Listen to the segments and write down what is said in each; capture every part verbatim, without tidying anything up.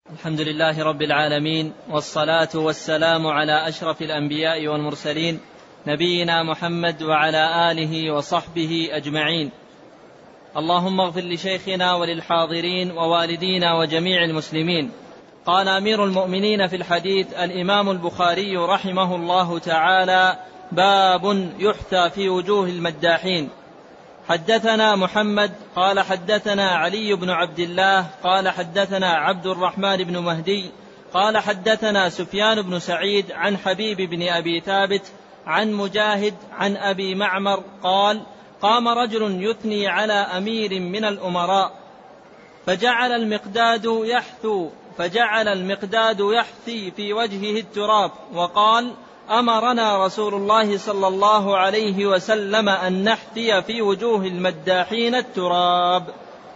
الحمد لله رب العالمين، والصلاة والسلام على أشرف الأنبياء والمرسلين، نبينا محمد وعلى آله وصحبه أجمعين. اللهم اغفر لشيخنا وللحاضرين ووالدينا وجميع المسلمين. قال أمير المؤمنين في الحديث الإمام البخاري رحمه الله تعالى: باب يحثى في وجوه المداحين. حدثنا محمد قال حدثنا علي بن عبد الله قال حدثنا عبد الرحمن بن مهدي قال حدثنا سفيان بن سعيد عن حبيب بن أبي ثابت عن مجاهد عن أبي معمر قال: قام رجل يثني على أمير من الأمراء فجعل المقداد يحثو فجعل المقداد يحثي في وجهه التراب وقال: أمرنا رسول الله صلى الله عليه وسلم أن نحثي في وجوه المداحين التراب.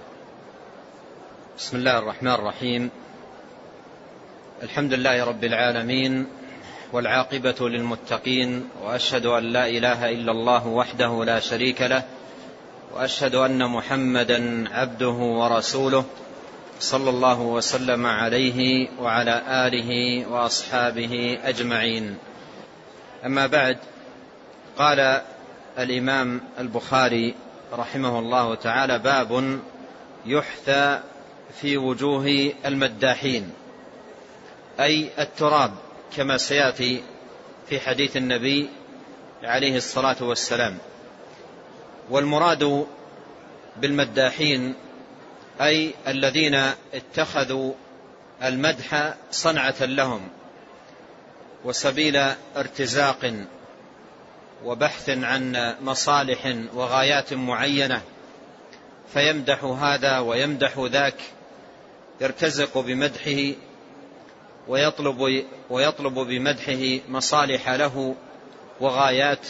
بسم الله الرحمن الرحيم. الحمد لله رب العالمين، والعاقبة للمتقين، وأشهد أن لا إله إلا الله وحده لا شريك له، وأشهد أن محمدا عبده ورسوله صلى الله وسلم عليه وعلى آله وأصحابه أجمعين. أما بعد، قال الإمام البخاري رحمه الله تعالى: باب يحثى في وجوه المداحين، أي التراب، كما سيأتي في حديث النبي عليه الصلاة والسلام. والمراد بالمداحين أي الذين اتخذوا المدح صنعة لهم وسبيل ارتزاق وبحث عن مصالح وغايات معينة، فيمدح هذا ويمدح ذاك، يرتزق بمدحه ويطلب, ويطلب بمدحه مصالح له وغايات،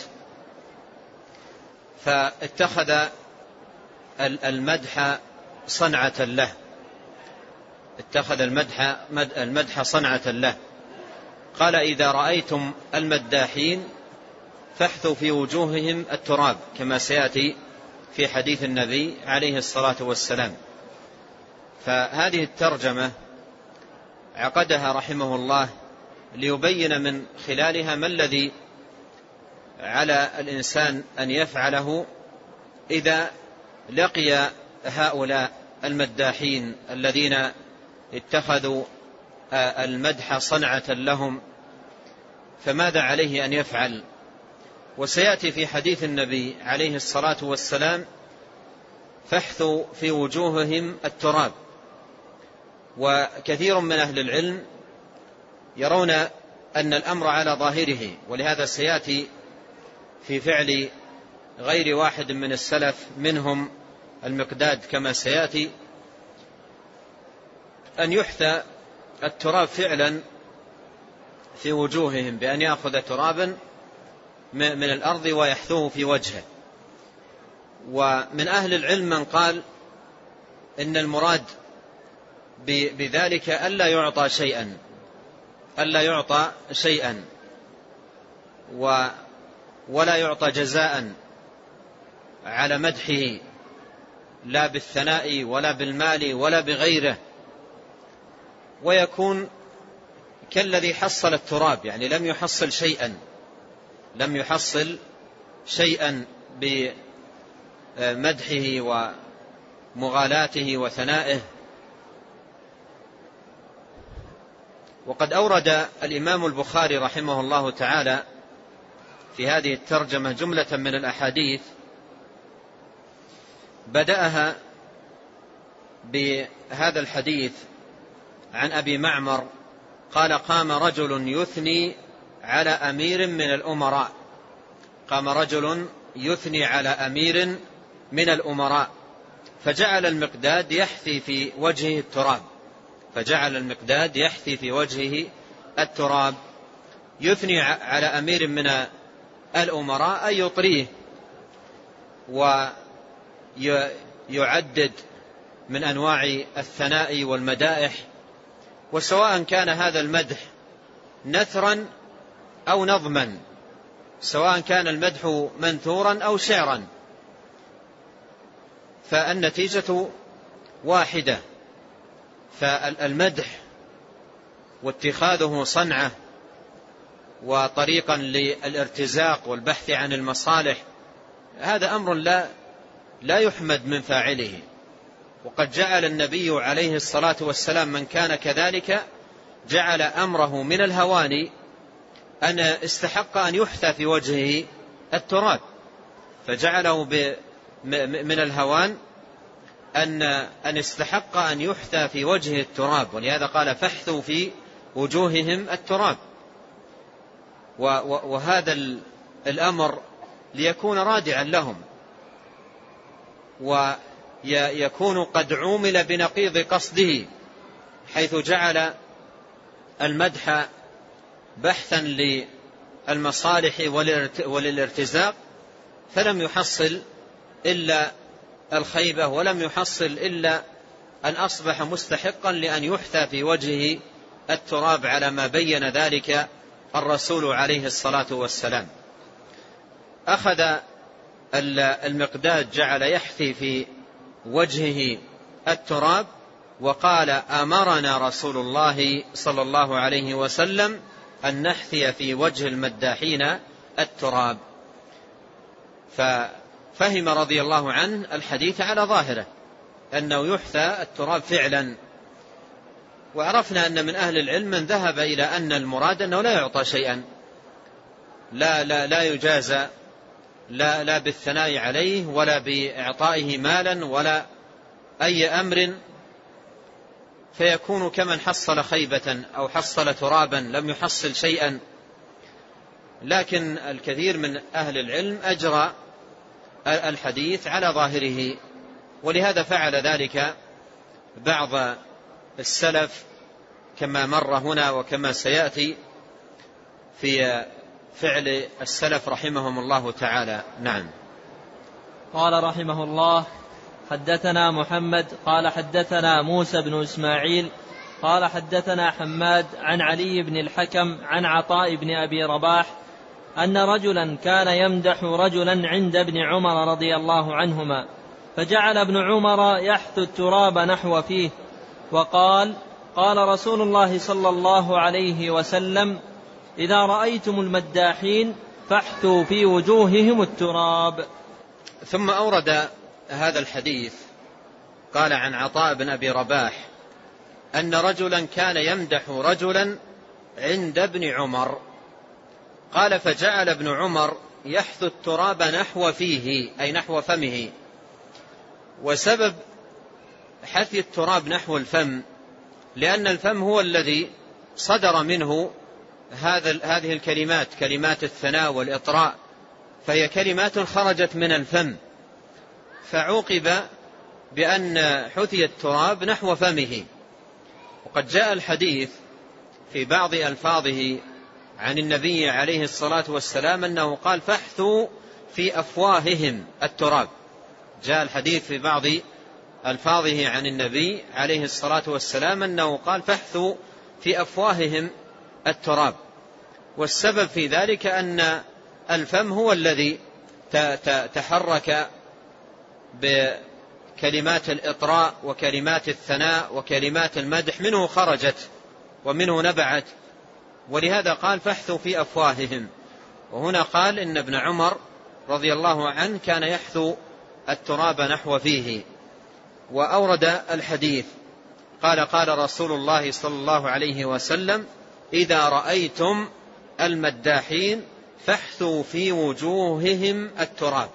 فاتخذ المدح صنعة له اتخذ المدح, المدح صنعة له. قال: إذا رأيتم المداحين فاحثوا في وجوههم التراب، كما سيأتي في حديث النبي عليه الصلاة والسلام. فهذه الترجمة عقدها رحمه الله ليبين من خلالها ما الذي على الإنسان أن يفعله إذا لقي هؤلاء المداحين الذين اتخذوا المدح صنعة لهم، فماذا عليه أن يفعل؟ وسيأتي في حديث النبي عليه الصلاة والسلام: فاحثوا في وجوههم التراب. وكثير من أهل العلم يرون أن الأمر على ظاهره، ولهذا سيأتي في فعل غير واحد من السلف منهم المقداد كما سيأتي أن يحثى التراب فعلا في وجوههم، بأن يأخذ ترابا من الأرض ويحثوه في وجهه. ومن أهل العلم من قال إن المراد بذلك ألا يعطى شيئا ألا يعطى شيئا ولا يعطى جزاء على مدحه، لا بالثناء ولا بالمال ولا بغيره، ويكون كالذي حصل التراب، يعني لم يحصل شيئا لم يحصل شيئا بمدحه ومغالاته وثنائه. وقد أورد الإمام البخاري رحمه الله تعالى في هذه الترجمة جملة من الأحاديث، بدأها بهذا الحديث عن أبي معمر قال: قام رجل يثني على أمير من الأمراء قام رجل يثني على أمير من الأمراء فجعل المقداد يحثي في وجهه التراب فجعل المقداد يحثي في وجهه التراب يثني على أمير من الأمراء أي يطريه ويعدد من أنواع الثناء والمدائح، وسواء كان هذا المدح نثرا أو نظما، سواء كان المدح منثورا أو شعرا، فالنتيجة واحدة. فالمدح واتخاذه صنعة وطريقا للارتزاق والبحث عن المصالح، هذا أمر لا لا يحمد من فاعله. وقد جعل النبي عليه الصلاة والسلام من كان كذلك جعل أمره من الهوان أن استحق أن يحثى في وجهه التراب، فجعله من الهوان أن أن استحق أن يحثى في وجهه التراب، ولهذا قال فاحثوا في وجوههم التراب. وهذا الأمر ليكون رادعا لهم، ويكون قد عومل بنقيض قصده، حيث جعل المدح بحثا للمصالح وللارتزاق، فلم يحصل إلا الخيبة، ولم يحصل إلا أن أصبح مستحقا لأن يحثى في وجهه التراب، على ما بين ذلك الرسول عليه الصلاة والسلام. أخذ المقداد جعل يحثي في وجهه التراب، وقال أمرنا رسول الله صلى الله عليه وسلم أن نحثي في وجه المداحين التراب. ففهم رضي الله عنه الحديث على ظاهره أنه يحثى التراب فعلا. وعرفنا أن من أهل العلم من ذهب إلى أن المراد أنه لا يعطى شيئا، لا, لا, لا يجازى لا, لا بالثناء عليه ولا بإعطائه مالا ولا أي أمر، فيكون كمن حصل خيبة أو حصل ترابا لم يحصل شيئا. لكن الكثير من أهل العلم أجرى الحديث على ظاهره، ولهذا فعل ذلك بعض السلف كما مر هنا وكما سيأتي في فعل السلف رحمهم الله تعالى. نعم. قال رحمه الله: حدثنا محمد قال حدثنا موسى بن إسماعيل قال حدثنا حماد عن علي بن الحكم عن عطاء بن أبي رباح أن رجلا كان يمدح رجلا عند ابن عمر رضي الله عنهما، فجعل ابن عمر يحث التراب نحو فيه، وقال: قال رسول الله صلى الله عليه وسلم: إذا رأيتم المداحين فاحثوا في وجوههم التراب. ثم أورد هذا الحديث قال عن عطاء بن أبي رباح أن رجلا كان يمدح رجلا عند ابن عمر، قال: فجعل ابن عمر يحث التراب نحو فيه، أي نحو فمه. وسبب حث التراب نحو الفم لأن الفم هو الذي صدر منه هذا هذه الكلمات، كلمات الثناء والإطراء، فهي كلمات خرجت من الفم، فعوقب بأن حثي التراب نحو فمه. وقد جاء الحديث في بعض ألفاظه عن النبي عليه الصلاة والسلام أنه قال: فاحثوا في أفواههم التراب. جاء الحديث في بعض ألفاظه عن النبي عليه الصلاة والسلام أنه قال: فاحثوا في أفواههم التراب. والسبب في ذلك أن الفم هو الذي تحرك بكلمات الإطراء وكلمات الثناء وكلمات المدح، منه خرجت ومنه نبعت، ولهذا قال: فاحثوا في أفواههم. وهنا قال إن ابن عمر رضي الله عنه كان يحثو التراب نحو فيه. وأورد الحديث قال: قال رسول الله صلى الله عليه وسلم: إذا رأيتم المداحين فاحثوا في وجوههم التراب.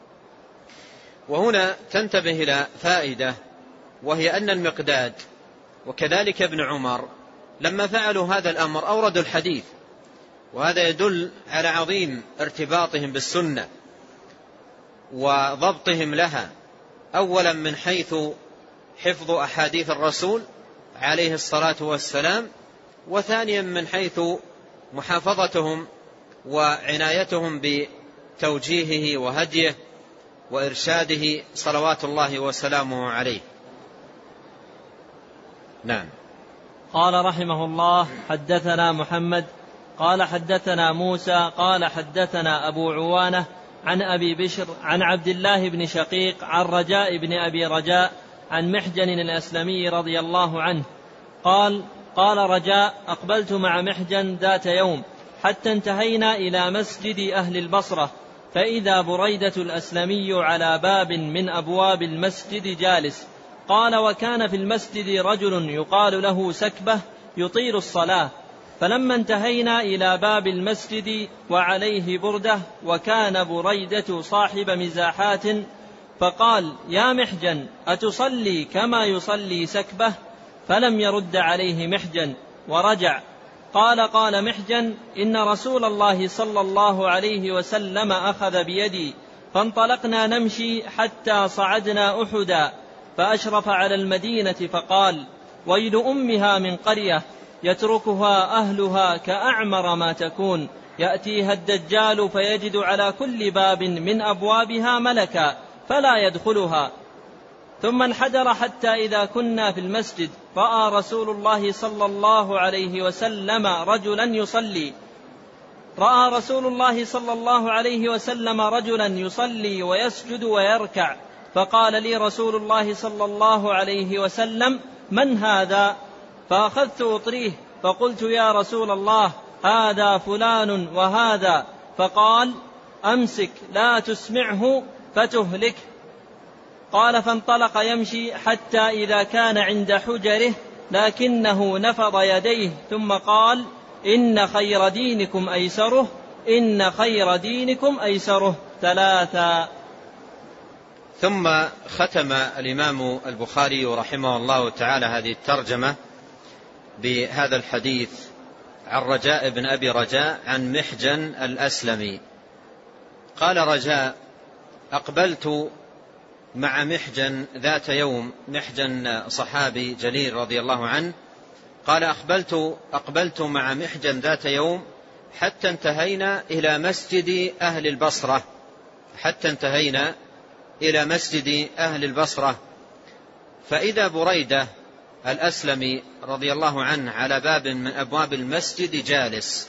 وهنا تنتبه إلى فائدة، وهي أن المقداد وكذلك ابن عمر لما فعلوا هذا الأمر أوردوا الحديث، وهذا يدل على عظيم ارتباطهم بالسنة وضبطهم لها، أولا من حيث حفظ أحاديث الرسول عليه الصلاة والسلام، وثانيا من حيث محافظتهم وعنايتهم بتوجيهه وهديه وإرشاده صلوات الله وسلامه عليه. نعم. قال رحمه الله: حدثنا محمد قال حدثنا موسى قال حدثنا أبو عوانة عن أبي بشر عن عبد الله بن شقيق عن رجاء بن أبي رجاء عن محجن الأسلمي رضي الله عنه قال: قال رجاء: أقبلت مع محجن ذات يوم حتى انتهينا إلى مسجد أهل البصرة، فإذا بريدة الأسلمي على باب من أبواب المسجد جالس. قال: وكان في المسجد رجل يقال له سكبة يطيل الصلاة، فلما انتهينا إلى باب المسجد وعليه بردة وكان بريدة صاحب مزاحات، فقال: يا محجن، أتصلي كما يصلي سكبة؟ فلم يرد عليه محجن ورجع. قال قال محجن: إن رسول الله صلى الله عليه وسلم أخذ بيدي فانطلقنا نمشي حتى صعدنا أحدا، فأشرف على المدينة فقال: ويل أمها من قرية يتركها أهلها كأعمر ما تكون، يأتيها الدجال فيجد على كل باب من أبوابها ملكا فلا يدخلها. ثم انحدر حتى إذا كنا في المسجد رأى رسول الله صلى الله عليه وسلم رجلا يصلي رأى رسول الله صلى الله عليه وسلم رجلا يصلي ويسجد ويركع، فقال لي رسول الله صلى الله عليه وسلم: من هذا؟ فأخذت أطريه فقلت: يا رسول الله، هذا فلان وهذا. فقال: أمسك لا تسمعه فتهلك. قال: فانطلق يمشي حتى إذا كان عند حجره لكنه نفض يديه ثم قال: إن خير دينكم أيسره إن خير دينكم أيسره ثلاثا. ثم ختم الإمام البخاري رحمه الله تعالى هذه الترجمة بهذا الحديث عن رجاء بن أبي رجاء عن محجن الأسلمي قال رجاء: أقبلت مع محجن ذات يوم. محجن صحابي جليل رضي الله عنه. قال: أقبلت, أقبلت مع محجن ذات يوم حتى انتهينا إلى مسجد أهل البصرة حتى انتهينا إلى مسجد أهل البصرة فإذا بريدة الأسلمي رضي الله عنه على باب من أبواب المسجد جالس.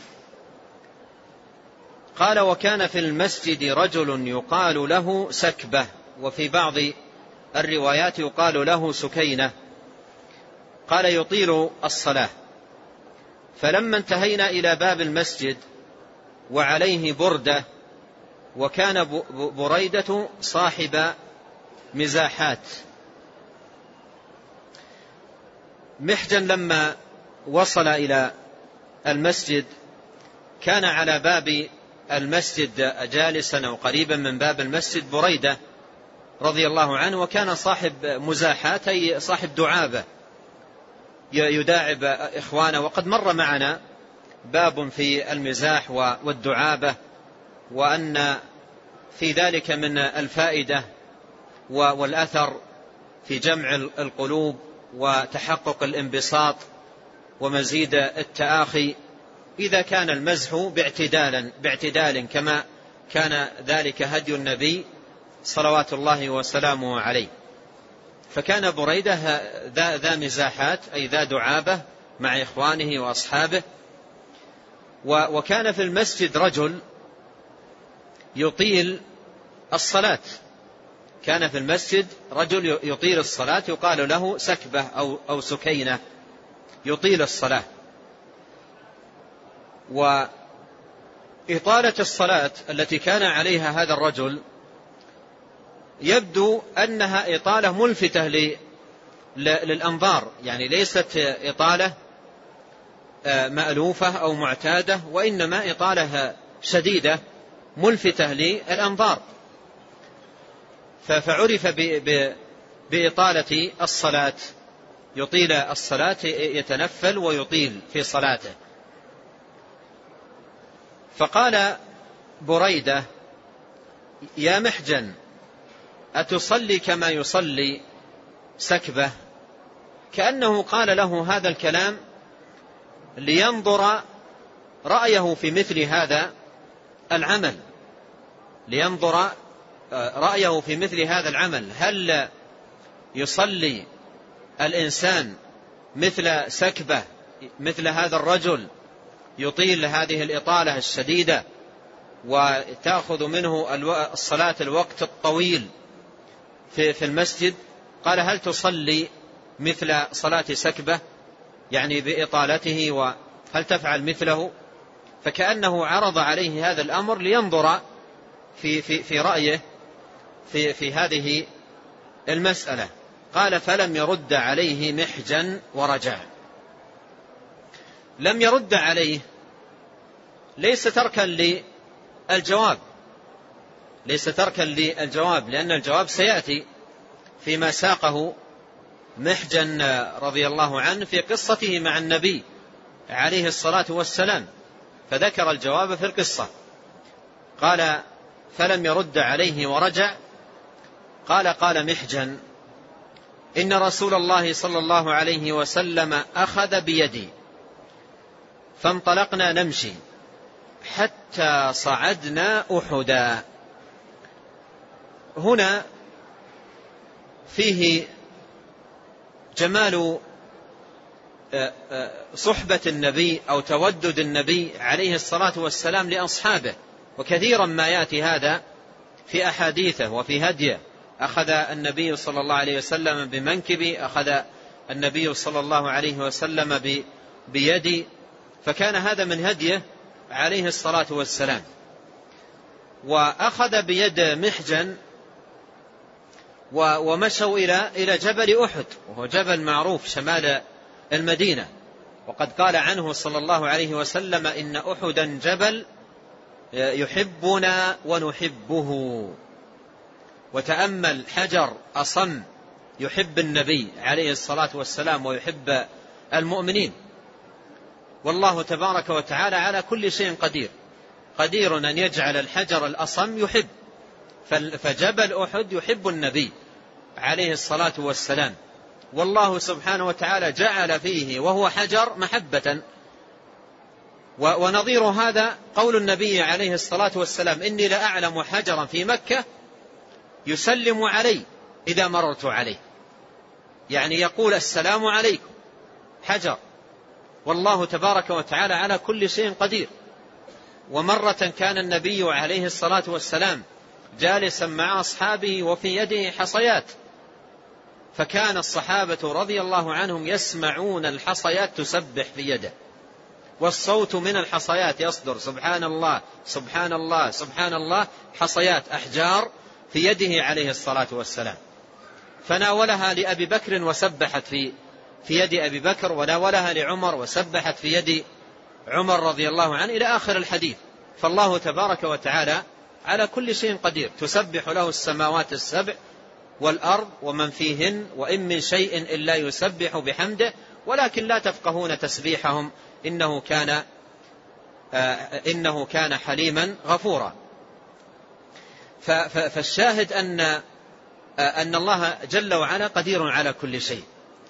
قال: وكان في المسجد رجل يقال له سكبة، وفي بعض الروايات يقال له سكينة. قال: يطيل الصلاة. فلما انتهينا إلى باب المسجد وعليه بردة وكان بريدة صاحب مزاحات. محجن لما وصل إلى المسجد كان على باب المسجد جالسا أو قريبا من باب المسجد بريدة رضي الله عنه، وكان صاحب مزاحات أي صاحب دعابة يداعب إخوانه. وقد مر معنا باب في المزاح والدعابة، وأن في ذلك من الفائدة والأثر في جمع القلوب وتحقق الانبساط ومزيد التآخي إذا كان المزح باعتدال, باعتدال كما كان ذلك هدي النبي صلوات الله وسلامه عليه. فكان بريدة ذا, ذا مزاحات أي ذا دعابة مع إخوانه وأصحابه. وكان في المسجد رجل يطيل الصلاة كان في المسجد رجل يطيل الصلاة يقال له سكبة أو, أو سكينة يطيل الصلاة. وإطالة الصلاة التي كان عليها هذا الرجل يبدو أنها إطالة ملفتة للأنظار، يعني ليست إطالة مألوفة أو معتادة، وإنما إطالة شديدة ملفتة للأنظار. فعرف بإطالة الصلاة، يطيل الصلاة، يتنفل ويطيل في صلاته. فقال بريدة: يا محجن، أتصلي كما يصلي سكبة؟ كأنه قال له هذا الكلام لينظر رأيه في مثل هذا العمل لينظر رأيه في مثل هذا العمل هل يصلي الإنسان مثل سكبة، مثل هذا الرجل يطيل هذه الإطالة الشديدة وتأخذ منه الصلاة الوقت الطويل في المسجد؟ قال: هل تصلي مثل صلاة سكبة؟ يعني بإطالته، وهل تفعل مثله؟ فكأنه عرض عليه هذا الأمر لينظر في, في, في رأيه في, في هذه المسألة. قال فلم يرد عليه محجن ورجع. لم يرد عليه ليس تركا للجواب، ليس تركا للجواب لأن الجواب سيأتي فيما ساقه محجن رضي الله عنه في قصته مع النبي عليه الصلاة والسلام، فذكر الجواب في القصة. قال فلم يرد عليه ورجع. قال قال محجن إن رسول الله صلى الله عليه وسلم أخذ بيدي فانطلقنا نمشي حتى صعدنا أحدا. هنا فيه جمال صحبة النبي أو تودد النبي عليه الصلاة والسلام لأصحابه، وكثيرا ما يأتي هذا في أحاديثه وفي هديه. أخذ النبي صلى الله عليه وسلم بمنكبي، أخذ النبي صلى الله عليه وسلم بيدي، فكان هذا من هديه عليه الصلاة والسلام. وأخذ بيد محجن ومشوا إلى إلى جبل أحد، وهو جبل معروف شمال المدينة، وقد قال عنه صلى الله عليه وسلم إن أحدا جبل يحبنا ونحبه. وتأمل حجر أصم يحب النبي عليه الصلاة والسلام ويحب المؤمنين، والله تبارك وتعالى على كل شيء قدير، قدير أن يجعل الحجر الأصم يحب. فجبل أحد يحب النبي عليه الصلاة والسلام، والله سبحانه وتعالى جعل فيه وهو حجر محبة. ونظير هذا قول النبي عليه الصلاة والسلام إني لأعلم حجرا في مكة يسلم علي إذا مررت عليه، يعني يقول السلام عليكم، حجر، والله تبارك وتعالى على كل شيء قدير. ومرة كان النبي عليه الصلاة والسلام جالسا مع أصحابه وفي يده حصيات، فكان الصحابة رضي الله عنهم يسمعون الحصيات تسبح في يده، والصوت من الحصيات يصدر سبحان الله سبحان الله سبحان الله، حصيات أحجار في يده عليه الصلاة والسلام. فناولها لأبي بكر وسبحت في في يد أبي بكر، وناولها لعمر وسبحت في يد عمر رضي الله عنه، إلى آخر الحديث. فالله تبارك وتعالى على كل شيء قدير، تسبح له السماوات السبع والأرض ومن فيهن وإن من شيء إلا يسبح بحمده ولكن لا تفقهون تسبيحهم إنه كان آه إنه كان حليما غفورا. فالشاهد أن آه أن الله جل وعلا قدير على كل شيء.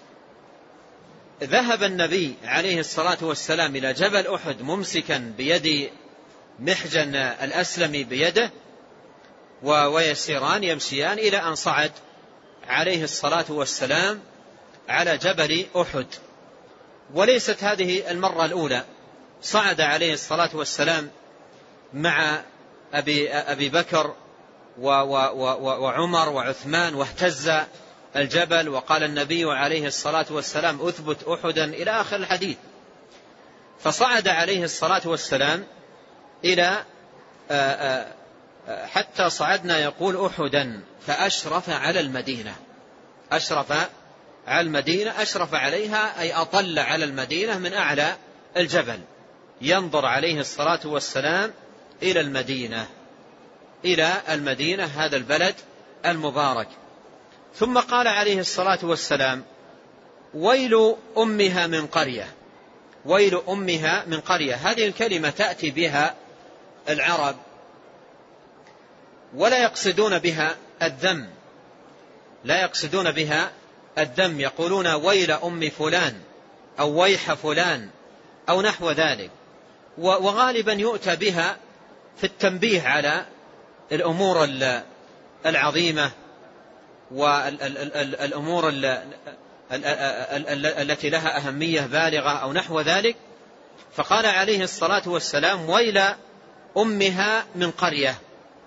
ذهب النبي عليه الصلاة والسلام إلى جبل أحد ممسكا بيد محجن الأسلمي بيده، ويسيران يمشيان إلى أن صعد عليه الصلاة والسلام على جبل أحد. وليست هذه المرة الأولى، صعد عليه الصلاة والسلام مع أبي, أبي بكر وعمر وعثمان، واهتز الجبل، وقال النبي عليه الصلاة والسلام أثبت أحدا إلى آخر الحديث. فصعد عليه الصلاة والسلام إلى حتى صعدنا يقول أحدا فأشرف على المدينة، أشرف على المدينة، أشرف عليها أي أطل على المدينة من أعلى الجبل، ينظر عليه الصلاة والسلام إلى المدينة، إلى المدينة هذا البلد المبارك. ثم قال عليه الصلاة والسلام ويل أمها من قرية، ويل أمها من قرية. هذه الكلمة تأتي بها العرب ولا يقصدون بها الذم، لا يقصدون بها الذم، يقولون ويل أم فلان أو ويح فلان أو نحو ذلك، وغالبا يؤتى بها في التنبيه على الأمور العظيمة والأمور التي لها أهمية بالغة أو نحو ذلك. فقال عليه الصلاة والسلام ويل أمها من قرية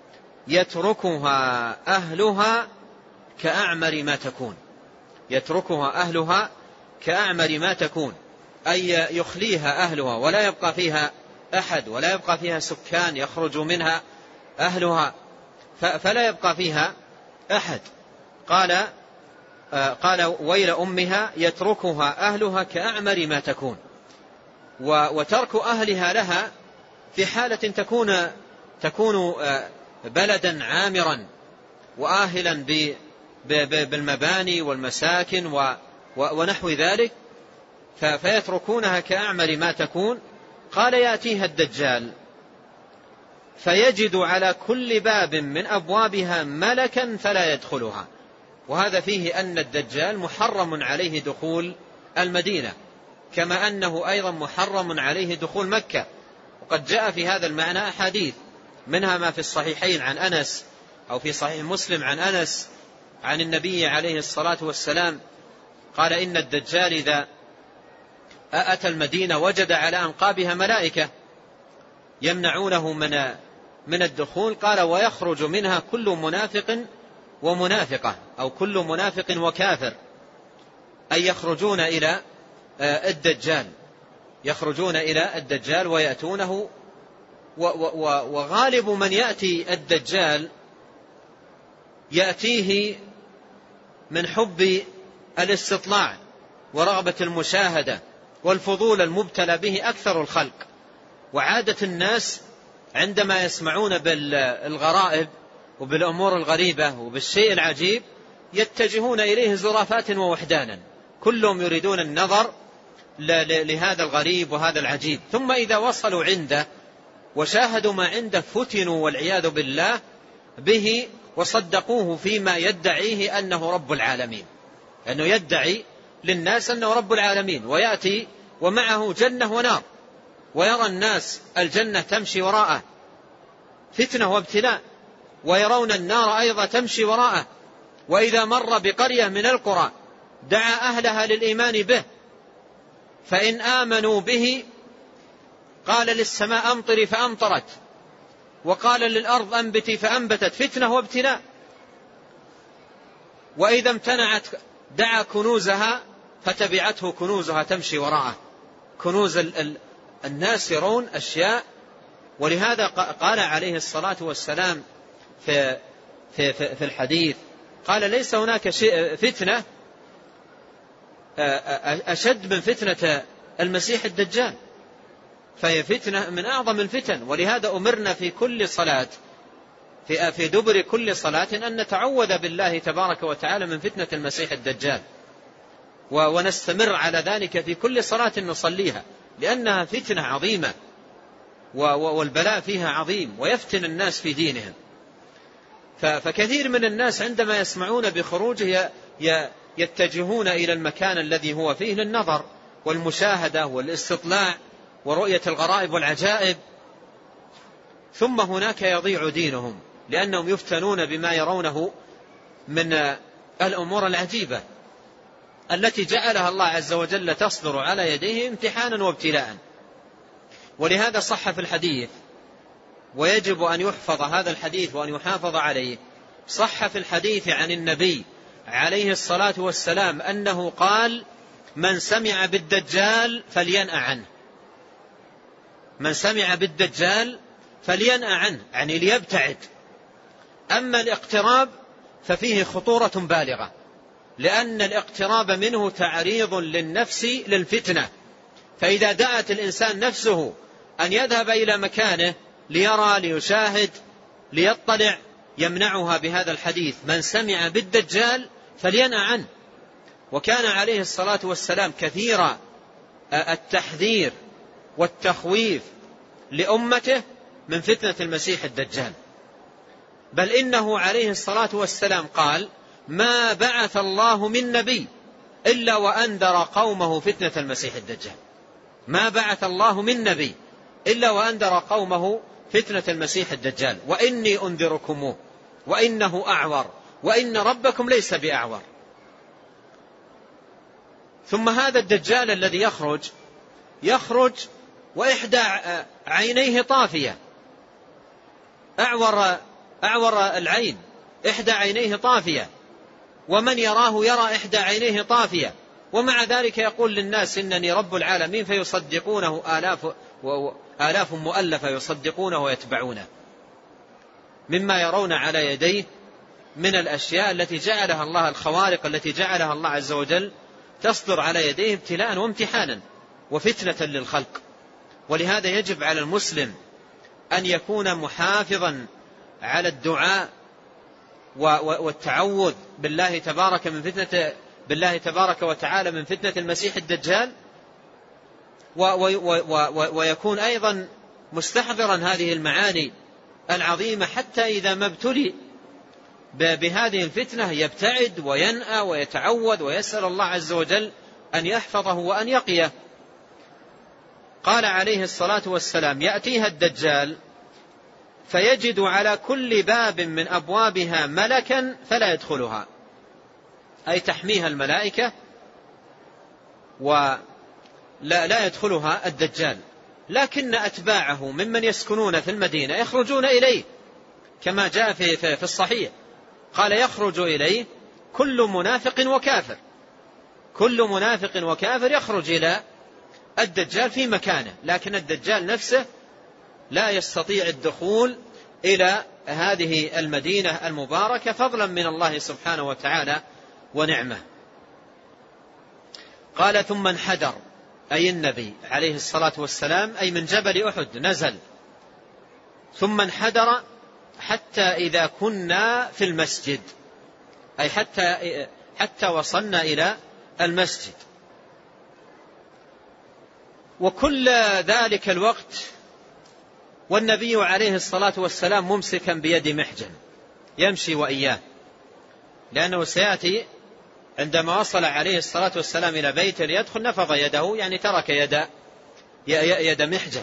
يتركها أهلها كأعمر ما تكون، يتركها أهلها كأعمر ما تكون. أي يخليها أهلها ولا يبقى فيها أحد ولا يبقى فيها سكان يخرج منها أهلها، فلا يبقى فيها أحد. قال قال ويل أمها يتركها أهلها كأعمر ما تكون. وترك أهلها لها في حالة تكون تكون بلدا عامرا وآهلا بالمباني والمساكن ونحو ذلك، فيتركونها كأعمر ما تكون. قال يأتيها الدجال فيجد على كل باب من أبوابها ملكا فلا يدخلها. وهذا فيه أن الدجال محرم عليه دخول المدينة، كما أنه أيضا محرم عليه دخول مكة. وقد جاء في هذا المعنى أحاديث، منها ما في الصحيحين عن أنس أو في صحيح مسلم عن أنس عن النبي عليه الصلاة والسلام قال إن الدجال إذا أتى المدينة وجد على أنقابها ملائكة يمنعونه من من الدخول. قال ويخرج منها كل منافق ومنافقة أو كل منافق وكافر، أي يخرجون إلى الدجال يخرجون إلى الدجال ويأتونه. وغالب من يأتي الدجال يأتيه من حب الاستطلاع ورغبة المشاهدة والفضول المبتلى به أكثر الخلق. وعادة الناس عندما يسمعون بالغرائب وبالأمور الغريبة وبالشيء العجيب يتجهون إليه زرافات ووحدانا، كلهم يريدون النظر لهذا الغريب وهذا العجيب. ثم إذا وصلوا عنده وشاهدوا ما عنده فتنوا والعياذ بالله به وصدقوه فيما يدعيه أنه رب العالمين، أنه يدعي للناس أنه رب العالمين، ويأتي ومعه جنة ونار ويرى الناس الجنة تمشي وراءه فتنة وابتلاء، ويرون النار أيضا تمشي وراءه. وإذا مر بقرية من القرى دعا أهلها للإيمان به، فإن آمنوا به قال للسماء أمطري فأمطرت، وقال للأرض أنبتي فأنبتت، فتنة وابتلاء. وإذا امتنعت دعا كنوزها فتبعته كنوزها تمشي وراءه. كنوز الناس يرون أشياء. ولهذا قال عليه الصلاة والسلام في, في, في, في الحديث قال ليس هناك فتنة أشد من فتنة المسيح الدجال، فهي فتنة من أعظم الفتن. ولهذا أمرنا في كل صلاة في, في دبر كل صلاة أن نتعوذ بالله تبارك وتعالى من فتنة المسيح الدجال، ونستمر على ذلك في كل صلاة نصليها، لأنها فتنة عظيمة والبلاء فيها عظيم ويفتن الناس في دينهم. فكثير من الناس عندما يسمعون بخروجه يتجهون إلى المكان الذي هو فيه للنظر والمشاهدة والاستطلاع ورؤية الغرائب والعجائب، ثم هناك يضيع دينهم لأنهم يفتنون بما يرونه من الأمور العجيبة التي جعلها الله عز وجل تصدر على يديه امتحانا وابتلاء. ولهذا صح في الحديث، ويجب أن يحفظ هذا الحديث وأن يحافظ عليه، صح في الحديث عن النبي عليه الصلاة والسلام أنه قال من سمع بالدجال فلينأ عنه. من سمع بالدجال فلينأ عنه، يعني ليبتعد. أما الاقتراب ففيه خطورة بالغة، لأن الاقتراب منه تعريض للنفس للفتنة. فإذا دعت الإنسان نفسه أن يذهب إلى مكانه ليرى ليشاهد ليطلع يمنعها بهذا الحديث من سمع بالدجال فلينأ عنه. وكان عليه الصلاة والسلام كثير التحذير والتخويف لأمته من فتنة المسيح الدجال، بل إنه عليه الصلاة والسلام قال ما بعث الله من نبي إلا وأنذر قومه فتنة المسيح الدجال. ما بعث الله من نبي إلا وأنذر قومه فتنة المسيح الدجال، وإني أنذركموه وإنه أعور وإن ربكم ليس بأعور. ثم هذا الدجال الذي يخرج يخرج وإحدى عينيه طافية، أعور أعور العين، إحدى عينيه طافية، ومن يراه يرى إحدى عينيه طافية، ومع ذلك يقول للناس إنني رب العالمين فيصدقونه آلاف, آلاف مؤلفة يصدقونه ويتبعونه مما يرون على يديه من الأشياء التي جعلها الله، الخوارق التي جعلها الله عز وجل تصدر على يديه ابتلاء وامتحانا وفتنة للخلق. ولهذا يجب على المسلم أن يكون محافظا على الدعاء والتعوذ بالله تبارك من فتنة بالله تبارك وتعالى من فتنة المسيح الدجال، ويكون أيضا مستحضرا هذه المعاني العظيمة حتى إذا ما ابتلي بهذه الفتنة يبتعد وينأى ويتعوذ ويسأل الله عز وجل أن يحفظه وأن يقيه. قال عليه الصلاة والسلام: يأتيها الدجال فيجد على كل باب من أبوابها ملكا فلا يدخلها، أي تحميها الملائكة ولا لا يدخلها الدجال، لكن أتباعه ممن يسكنون في المدينة يخرجون إليه كما جاء في, في, في الصحيح، قال: يخرج إليه كل منافق وكافر، كل منافق وكافر يخرج إلى الدجال في مكانه، لكن الدجال نفسه لا يستطيع الدخول إلى هذه المدينة المباركة فضلا من الله سبحانه وتعالى ونعمه. قال: ثم انحدر، أي النبي عليه الصلاة والسلام، أي من جبل أحد نزل، ثم انحدر حتى إذا كنا في المسجد، أي حتى, حتى وصلنا إلى المسجد. وكل ذلك الوقت والنبي عليه الصلاة والسلام ممسكا بيد محجن يمشي وإياه، لأنه سيأتي عندما وصل عليه الصلاة والسلام إلى بيت ليدخل نفض يده، يعني ترك يد, يد محجن.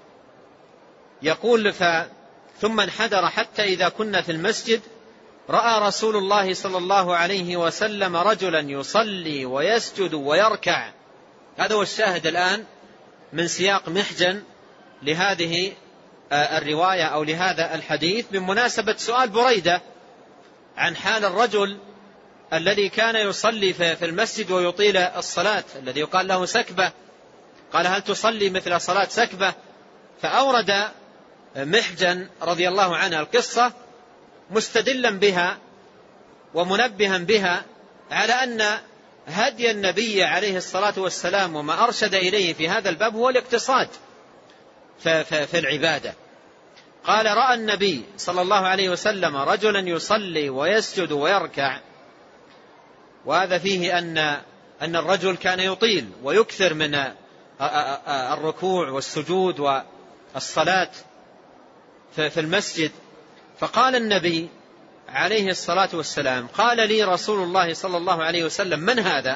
يقول: ف ثم انحدر حتى إذا كنا في المسجد رأى رسول الله صلى الله عليه وسلم رجلا يصلي ويسجد ويركع. هذا هو الشاهد الآن من سياق محجن لهذه الرواية أو لهذا الحديث، بمناسبة سؤال بريدة عن حال الرجل الذي كان يصلي في المسجد ويطيل الصلاة، الذي يقال له سكبة. قال: هل تصلي مثل صلاة سكبة؟ فأورد محجن رضي الله عنه القصة مستدلا بها ومنبها بها على أن هدي النبي عليه الصلاة والسلام وما أرشد إليه في هذا الباب هو الاقتصاد في العبادة. قال: رأى النبي صلى الله عليه وسلم رجلا يصلي ويسجد ويركع، وهذا فيه أن أن الرجل كان يطيل ويكثر من الركوع والسجود والصلاة في المسجد. فقال النبي عليه الصلاة والسلام: قال لي رسول الله صلى الله عليه وسلم: من هذا؟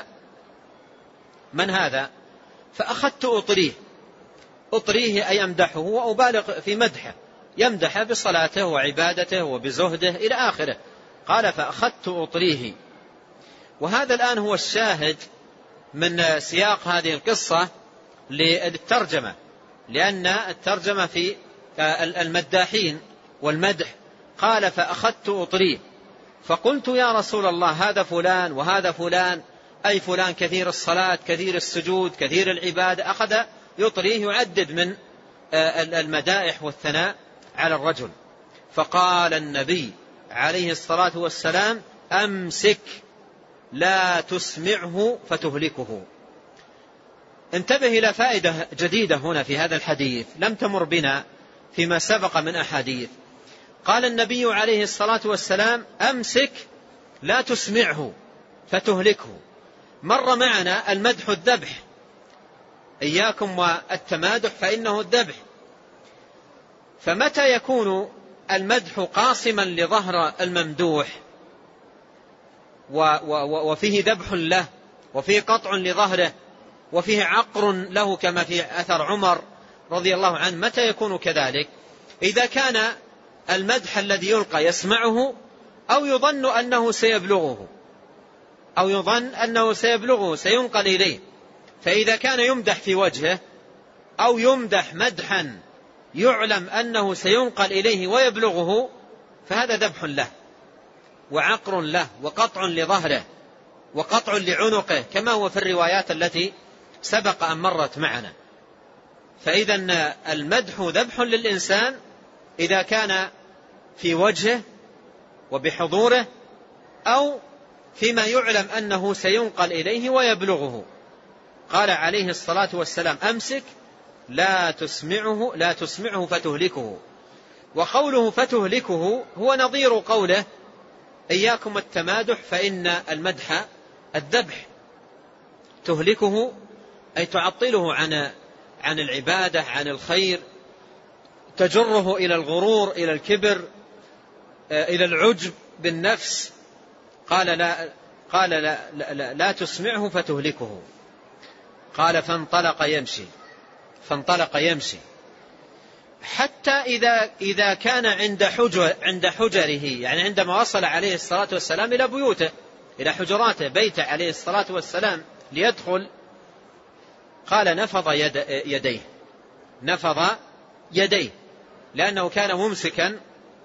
من هذا؟ فأخذت أطريه، أطريه أي أمدحه وأبالغ في مدحه، يمدح بصلاته وعبادته وبزهده إلى آخره. قال: فأخذت أطريه. وهذا الآن هو الشاهد من سياق هذه القصة للترجمة، لأن الترجمة في المداحين والمدح. قال: فأخذت أطريه فقلت: يا رسول الله، هذا فلان وهذا فلان، أي فلان كثير الصلاة كثير السجود كثير العبادة. أخذ يطريه يعدد من المدائح والثناء على الرجل. فقال النبي عليه الصلاة والسلام: أمسك لا تسمعه فتهلكه. انتبه إلى فائدة جديدة هنا في هذا الحديث لم تمر بنا فيما سبق من أحاديث. قال النبي عليه الصلاة والسلام: أمسك لا تسمعه فتهلكه. مر معنا المدح الذبح، إياكم والتمادح فإنه الذبح. فمتى يكون المدح قاصما لظهر الممدوح وفيه ذبح له وفيه قطع لظهره وفيه عقر له كما في أثر عمر رضي الله عنه، متى يكون كذلك؟ إذا كان المدح الذي يلقى يسمعه أو يظن أنه سيبلغه أو يظن أنه سيبلغه سينقل إليه. فإذا كان يمدح في وجهه أو يمدح مدحا يعلم أنه سينقل إليه ويبلغه، فهذا ذبح له وعقر له وقطع لظهره وقطع لعنقه كما هو في الروايات التي سبق أن مرت معنا. فإذا المدح ذبح للإنسان إذا كان في وجهه وبحضوره أو فيما يعلم أنه سينقل إليه ويبلغه. قال عليه الصلاة والسلام: أمسك لا تسمعه لا تسمعه فتهلكه. وقوله فتهلكه هو نظير قوله: إياكم التمادح فإن المدح الذبح. تهلكه أي تعطله عن عن العبادة، عن الخير، تجره إلى الغرور، إلى الكبر، إلى العجب بالنفس. قال لا قال لا, لا, لا, لا تسمعه فتهلكه. قال فانطلق يمشي فانطلق يمشي حتى إذا إذا كان عند حجر عند حجره، يعني عندما وصل عليه الصلاة والسلام إلى بيوته، إلى حجراته، بيته عليه الصلاة والسلام ليدخل، قال نفض يد يديه نفض يديه لأنه كان ممسكا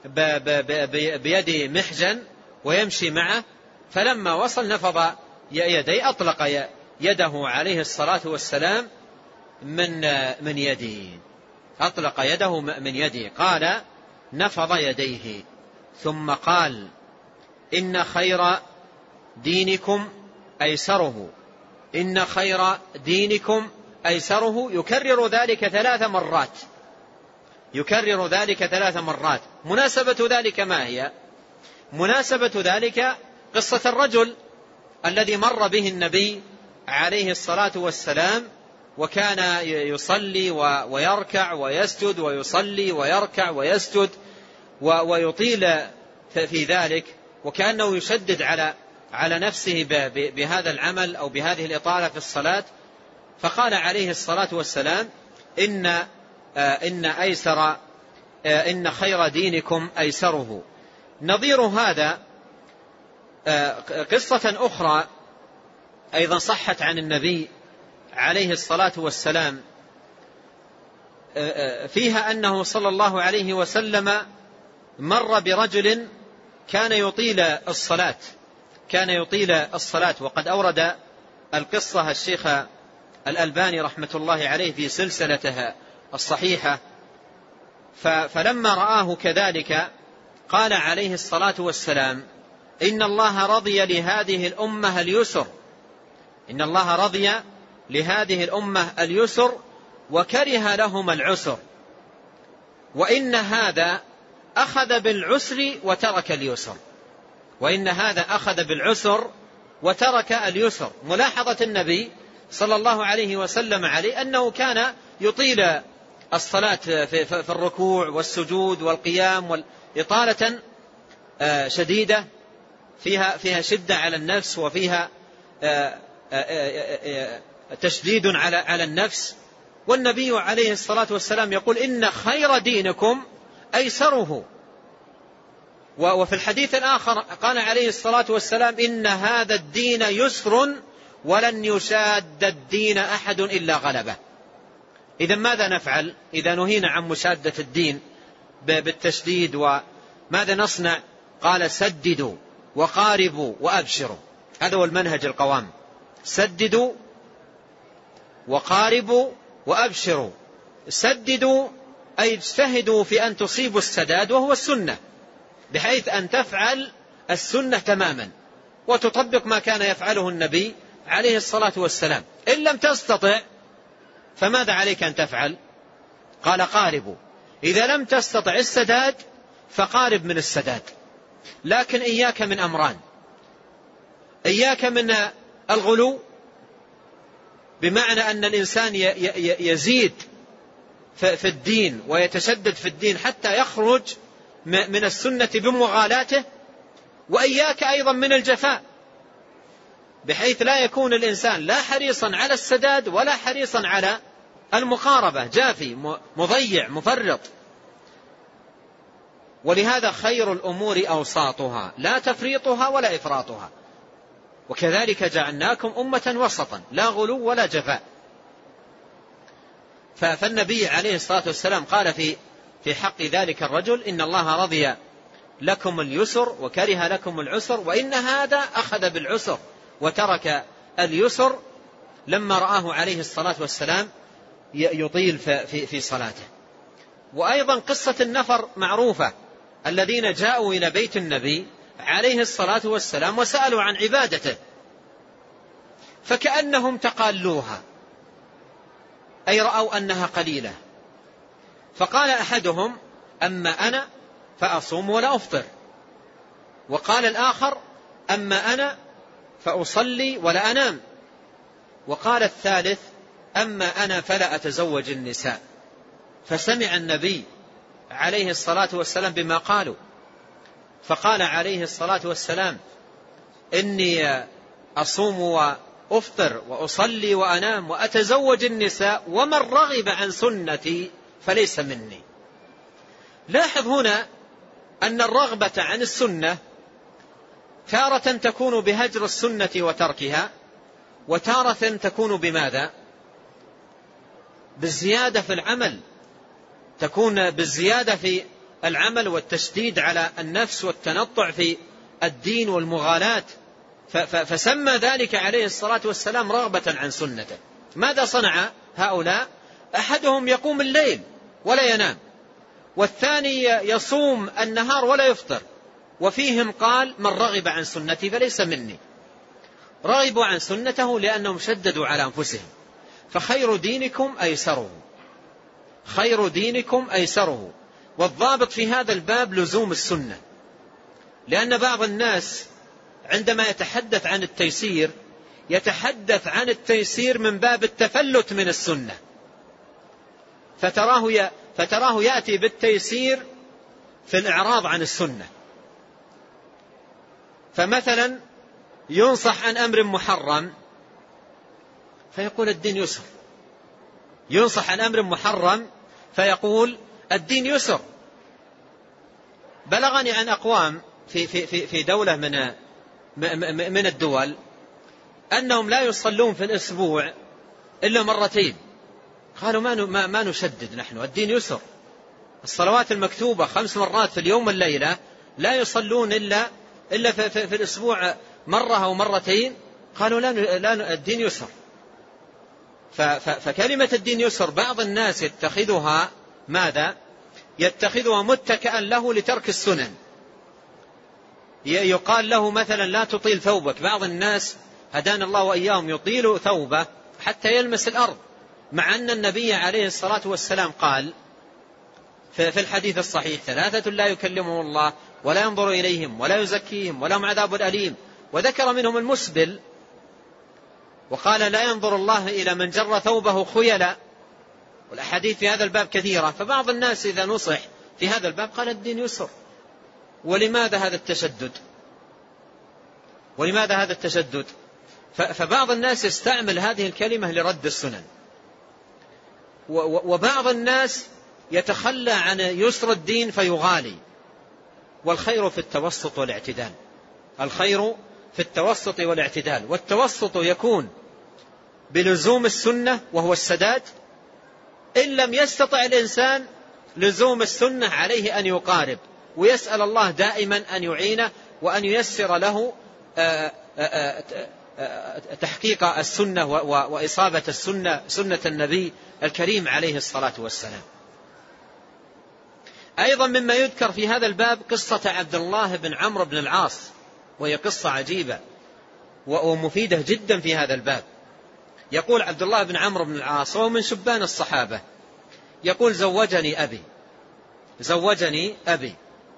بيد محجن ويمشي معه، فلما وصل نفض يديه، أطلق يده عليه الصلاة والسلام من من يده أطلق يده من يده قال نفض يديه. ثم قال: إن خير دينكم أيسره إن خير دينكم أيسره يكرر ذلك ثلاث مرات يكرر ذلك ثلاث مرات. مناسبة ذلك ما هي؟ مناسبة ذلك قصة الرجل الذي مر به النبي عليه الصلاة والسلام، وكان يصلي ويركع ويسجد ويصلي ويركع ويسجد ويطيل في ذلك، وكأنه يشدد على على نفسه بهذا العمل أو بهذه الإطالة في الصلاة. فقال عليه الصلاة والسلام: إن إن أيسر إن خير دينكم أيسره. نظير هذا قصة أخرى أيضا صحت عن النبي عليه الصلاة والسلام، فيها أنه صلى الله عليه وسلم مر برجل كان يطيل الصلاة كان يطيل الصلاة وقد أورد القصة الشيخ الألباني رحمة الله عليه في سلسلتها الصحيحة. فلما رآه كذلك قال عليه الصلاة والسلام: إن الله رضي لهذه الأمة اليسر إن الله رضي لهذه الأمة اليسر وكره لهم العسر، وإن هذا أخذ بالعسر وترك اليسر وإن هذا أخذ بالعسر وترك اليسر. ملاحظة النبي صلى الله عليه وسلم عليه أنه كان يطيل الصلاة في الركوع والسجود والقيام إطالة شديدة فيها فيها شدة على النفس، وفيها تشديد على على النفس. والنبي عليه الصلاة والسلام يقول: إن خير دينكم أيسره. وفي الحديث الآخر قال عليه الصلاة والسلام: إن هذا الدين يسر ولن يشاد الدين أحد إلا غلبه. إذا ماذا نفعل إذا نهينا عن مشادة الدين بالتشديد؟ وماذا نصنع؟ قال: سددوا وقاربوا وأبشروا. هذا هو المنهج القوام: سددوا وقاربوا وأبشروا. سددوا أي اجتهدوا في أن تصيبوا السداد وهو السنة، بحيث أن تفعل السنة تماما وتطبق ما كان يفعله النبي عليه الصلاة والسلام. إن لم تستطع فماذا عليك أن تفعل؟ قال: قاربوا. إذا لم تستطع السداد فقارب من السداد، لكن إياك من أمران: إياك من الغلو، بمعنى أن الإنسان يزيد في الدين ويتشدد في الدين حتى يخرج من السنة بمغالاته، وإياك أيضا من الجفاء، بحيث لا يكون الإنسان لا حريصا على السداد ولا حريصا على المقاربة، جافي مضيع مفرط. ولهذا خير الأمور أوساطها لا تفريطها ولا إفراطها، وكذلك جعلناكم أمة وسطا لا غلو ولا جفاء. فالنبي عليه الصلاة والسلام قال في في حق ذلك الرجل: إن الله رضي لكم اليسر وكره لكم العسر، وإن هذا أخذ بالعسر وترك اليسر لما رآه عليه الصلاة والسلام يطيل في صلاته. وأيضا قصة النفر معروفة الذين جاءوا إلى بيت النبي عليه الصلاة والسلام وسألوا عن عبادته، فكأنهم تقالوها، أي رأوا أنها قليلة. فقال أحدهم: أما أنا فأصوم ولا أفطر. وقال الآخر: أما أنا فأصلي ولا أنام. وقال الثالث: أما أنا فلا أتزوج النساء. فسمع النبي عليه الصلاة والسلام بما قالوا، فقال عليه الصلاة والسلام: إني أصوم وأفطر وأصلي وأنام وأتزوج النساء، ومن رغب عن سنتي فليس مني. لاحظ هنا أن الرغبة عن السنة تارة تكون بهجر السنة وتركها، وتارة تكون بماذا؟ بالزيادة في العمل، تكون بالزيادة في العمل والتشديد على النفس والتنطع في الدين والمغالاة. فسمى ذلك عليه الصلاة والسلام رغبة عن سنته. ماذا صنع هؤلاء؟ أحدهم يقوم الليل ولا ينام، والثاني يصوم النهار ولا يفطر، وفيهم قال: من رغب عن سنتي فليس مني. رغبوا عن سنته لأنهم شددوا على أنفسهم. فخير دينكم أيسره، خير دينكم أيسره. والضابط في هذا الباب لزوم السنة، لأن بعض الناس عندما يتحدث عن التيسير يتحدث عن التيسير من باب التفلت من السنة، فتراه فتراه يأتي بالتيسير في الإعراض عن السنة. فمثلا ينصح عن أمر محرم فيقول: الدين يسر. ينصح عن أمر محرم فيقول: الدين يسر. بلغني عن أقوام في في في في دولة من من الدول أنهم لا يصلون في الأسبوع إلا مرتين. قالوا: ما ما نشدد، نحن الدين يسر، الصلوات المكتوبة خمس مرات في اليوم والليلة لا يصلون إلا إلا في, في, في الأسبوع مرة أو مرتين. قالوا: لا, لا الدين يسر. فكلمة الدين يسر بعض الناس يتخذها ماذا؟ يتخذها متكئا له لترك السنن. يقال له مثلا: لا تطيل ثوبك. بعض الناس هدانا الله وإياهم يطيل ثوبه حتى يلمس الأرض، مع أن النبي عليه الصلاة والسلام قال في الحديث الصحيح: ثلاثة لا يكلمهم الله ولا ينظر إليهم ولا يزكيهم ولهم عذاب أليم. وذكر منهم المسبل، وقال: لا ينظر الله إلى من جر ثوبه خيلا. والأحاديث في هذا الباب كثيرة. فبعض الناس إذا نصح في هذا الباب قال: الدين يسر. ولماذا هذا التشدد؟ ولماذا هذا التشدد؟ فبعض الناس يستعمل هذه الكلمة لرد السنن، وبعض الناس يتخلى عن يسر الدين فيغالي. والخير في التوسط والاعتدال، الخير في التوسط والاعتدال. والتوسط يكون بلزوم السنة وهو السداد. إن لم يستطع الإنسان لزوم السنة عليه أن يقارب، ويسأل الله دائما أن يعينه وأن ييسر له تحقيق السنة وإصابة السنة سنة النبي الكريم عليه الصلاة والسلام. أيضا مما يذكر في هذا الباب قصة عبد الله بن عمرو بن العاص، وهي قصة عجيبة ومفيدة جدا في هذا الباب. يقول عبد الله بن عمرو بن العاص وهو من شبان الصحابة، يقول: زوجني أبي زوجني أبي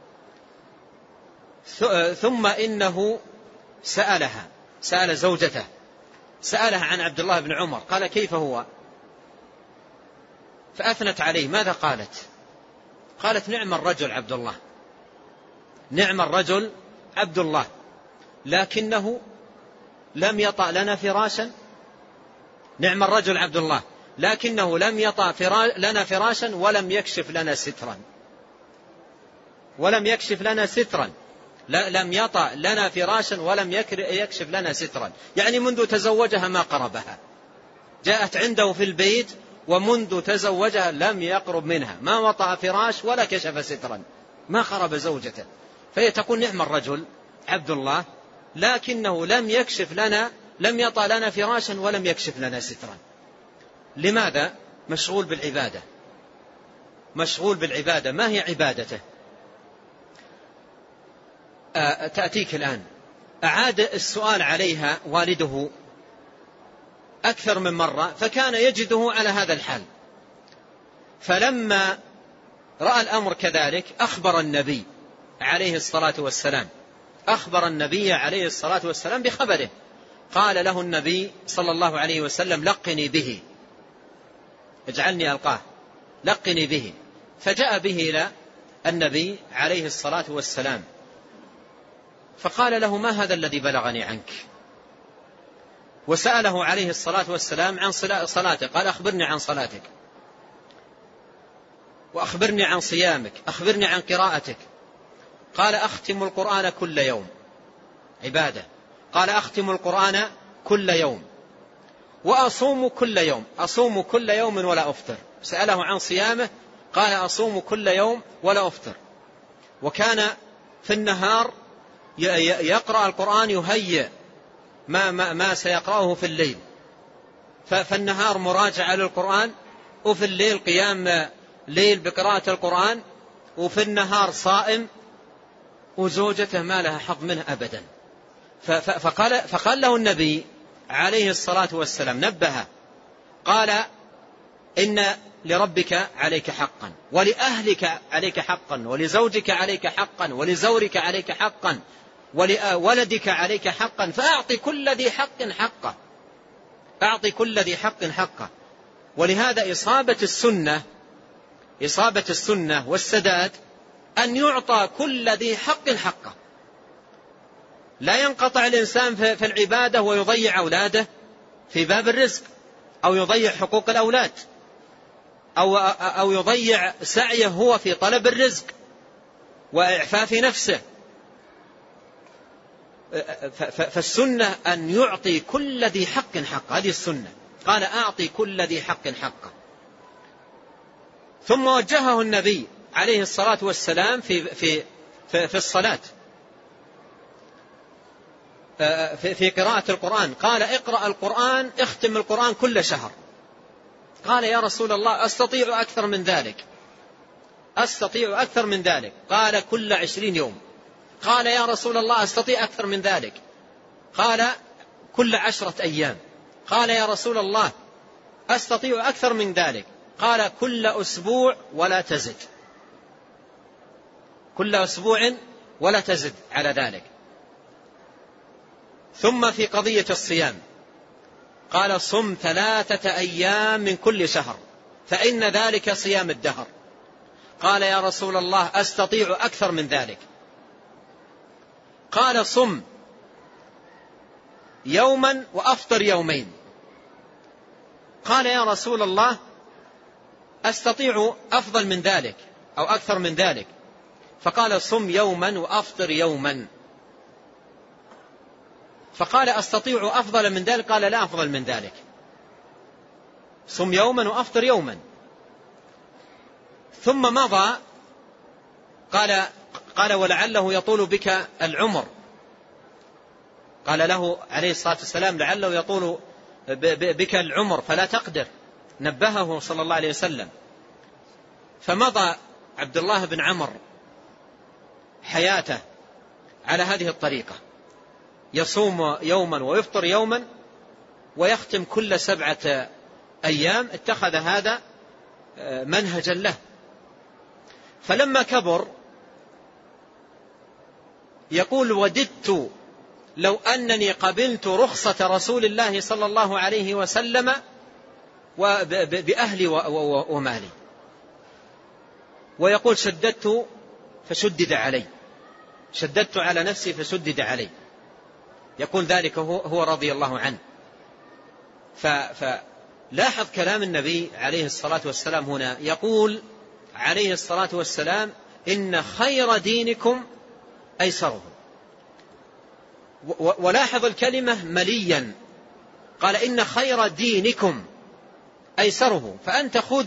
ثم إنه سألها سأل زوجته سألها عن عبد الله بن عمر، قال: كيف هو؟ فأثنت عليه. ماذا قالت؟ قالت: نعم الرجل عبد الله، نعم الرجل عبد الله، لكنه لم يطأ لنا فراشا. نعم الرجل عبد الله، لكنه لم يطأ لنا فراشا ولم يكشف لنا سترا، ولم يكشف لنا سترا لم يطأ لنا فراشا ولم يكشف لنا سترا. يعني منذ تزوجها ما قربها، جاءت عنده في البيت ومنذ تزوجها لم يقرب منها، ما وطأ فراش ولا كشف سترا، ما قرب زوجته. فهي تقول: نعم الرجل عبد الله، لكنه لم يكشف لنا، لم يطأ لنا فراشا ولم يكشف لنا سترا. لماذا؟ مشغول بالعبادة، مشغول بالعبادة. ما هي عبادته؟ آه تأتيك الآن. أعاد السؤال عليها والده أكثر من مرة، فكان يجده على هذا الحال. فلما رأى الأمر كذلك أخبر النبي عليه الصلاة والسلام، أخبر النبي عليه الصلاة والسلام بخبره. قال له النبي صلى الله عليه وسلم: لقني به، اجعلني ألقاه، لقني به. فجاء به إلى النبي عليه الصلاة والسلام، فقال له: ما هذا الذي بلغني عنك؟ وسأله عليه الصلاة والسلام عن صلاته. قال: أخبرني عن صلاتك، وأخبرني عن صيامك، أخبرني عن قراءتك. قال: أختم القرآن كل يوم، عبادة. قال: أختم القرآن كل يوم، وأصوم كل يوم، أصوم كل يوم ولا أفطر. سأله عن صيامه، قال: أصوم كل يوم ولا أفطر. وكان في النهار يقرأ القرآن يهيئ ما, ما, ما سيقرأه في الليل، فالنهار مراجعة للقرآن، وفي الليل قيام ليل بقراءة القرآن، وفي النهار صائم، وزوجته ما لها حظ منه أبدا. فقال, فقال له النبي عليه الصلاة والسلام، نبه، قال: إن لربك عليك حقا، ولأهلك عليك حقا، ولزوجك عليك حقا، ولزورك عليك حقا، ولولدك عليك حقا، فأعطي كل ذي حق حقه، أعطي كل ذي حق حقه. ولهذا إصابة السنة، إصابة السنة والسداد أن يعطى كل ذي حق حقه. لا ينقطع الإنسان في العبادة ويضيع أولاده في باب الرزق، أو يضيع حقوق الأولاد، أو, أو يضيع سعيه هو في طلب الرزق وإعفاف نفسه. فالسنة أن يعطي كل ذي حق حقه، هذه السنة. قال: أعطي كل ذي حق حقه. ثم وجهه النبي عليه الصلاة والسلام في, في, في, في الصلاة، في, في قراءة القرآن. قال: اقرأ القرآن، اختم القرآن كل شهر. قال: يا رسول الله، أستطيع أكثر من ذلك، أستطيع أكثر من ذلك. قال: كل عشرين يوم. قال: يا رسول الله، أستطيع أكثر من ذلك. قال: كل عشرة أيام. قال: يا رسول الله، أستطيع أكثر من ذلك. قال: كل أسبوع ولا تزد، كل أسبوع ولا تزد على ذلك. ثم في قضية الصيام قال: صم ثلاثة أيام من كل شهر، فإن ذلك صيام الدهر. قال: يا رسول الله، أستطيع أكثر من ذلك. قال: صم يوما وأفطر يومين. قال: يا رسول الله، أستطيع أفضل من ذلك أو أكثر من ذلك. فقال: صم يوما وأفطر يوما. فقال: أستطيع أفضل من ذلك. قال: لا أفضل من ذلك، صم يوما وأفطر يوما. ثم مضى. قال قال ولعله يطول بك العمر. قال له عليه الصلاة والسلام: لعله يطول بك العمر فلا تقدر. نبهه صلى الله عليه وسلم. فمضى عبد الله بن عمرو حياته على هذه الطريقة، يصوم يوما ويفطر يوما ويختم كل سبعة أيام. اتخذ هذا منهجا له. فلما كبر يقول: وددت لو أنني قبلت رخصة رسول الله صلى الله عليه وسلم بأهلي ومالي. ويقول: شددت فشدد علي، شددت على نفسي فشدد علي. يقول ذلك هو, هو رضي الله عنه. فلاحظ كلام النبي عليه الصلاة والسلام هنا، يقول عليه الصلاة والسلام: إن خير دينكم أيسره. ولاحظ الكلمة مليا، قال: إن خير دينكم أيسره. فأنت خذ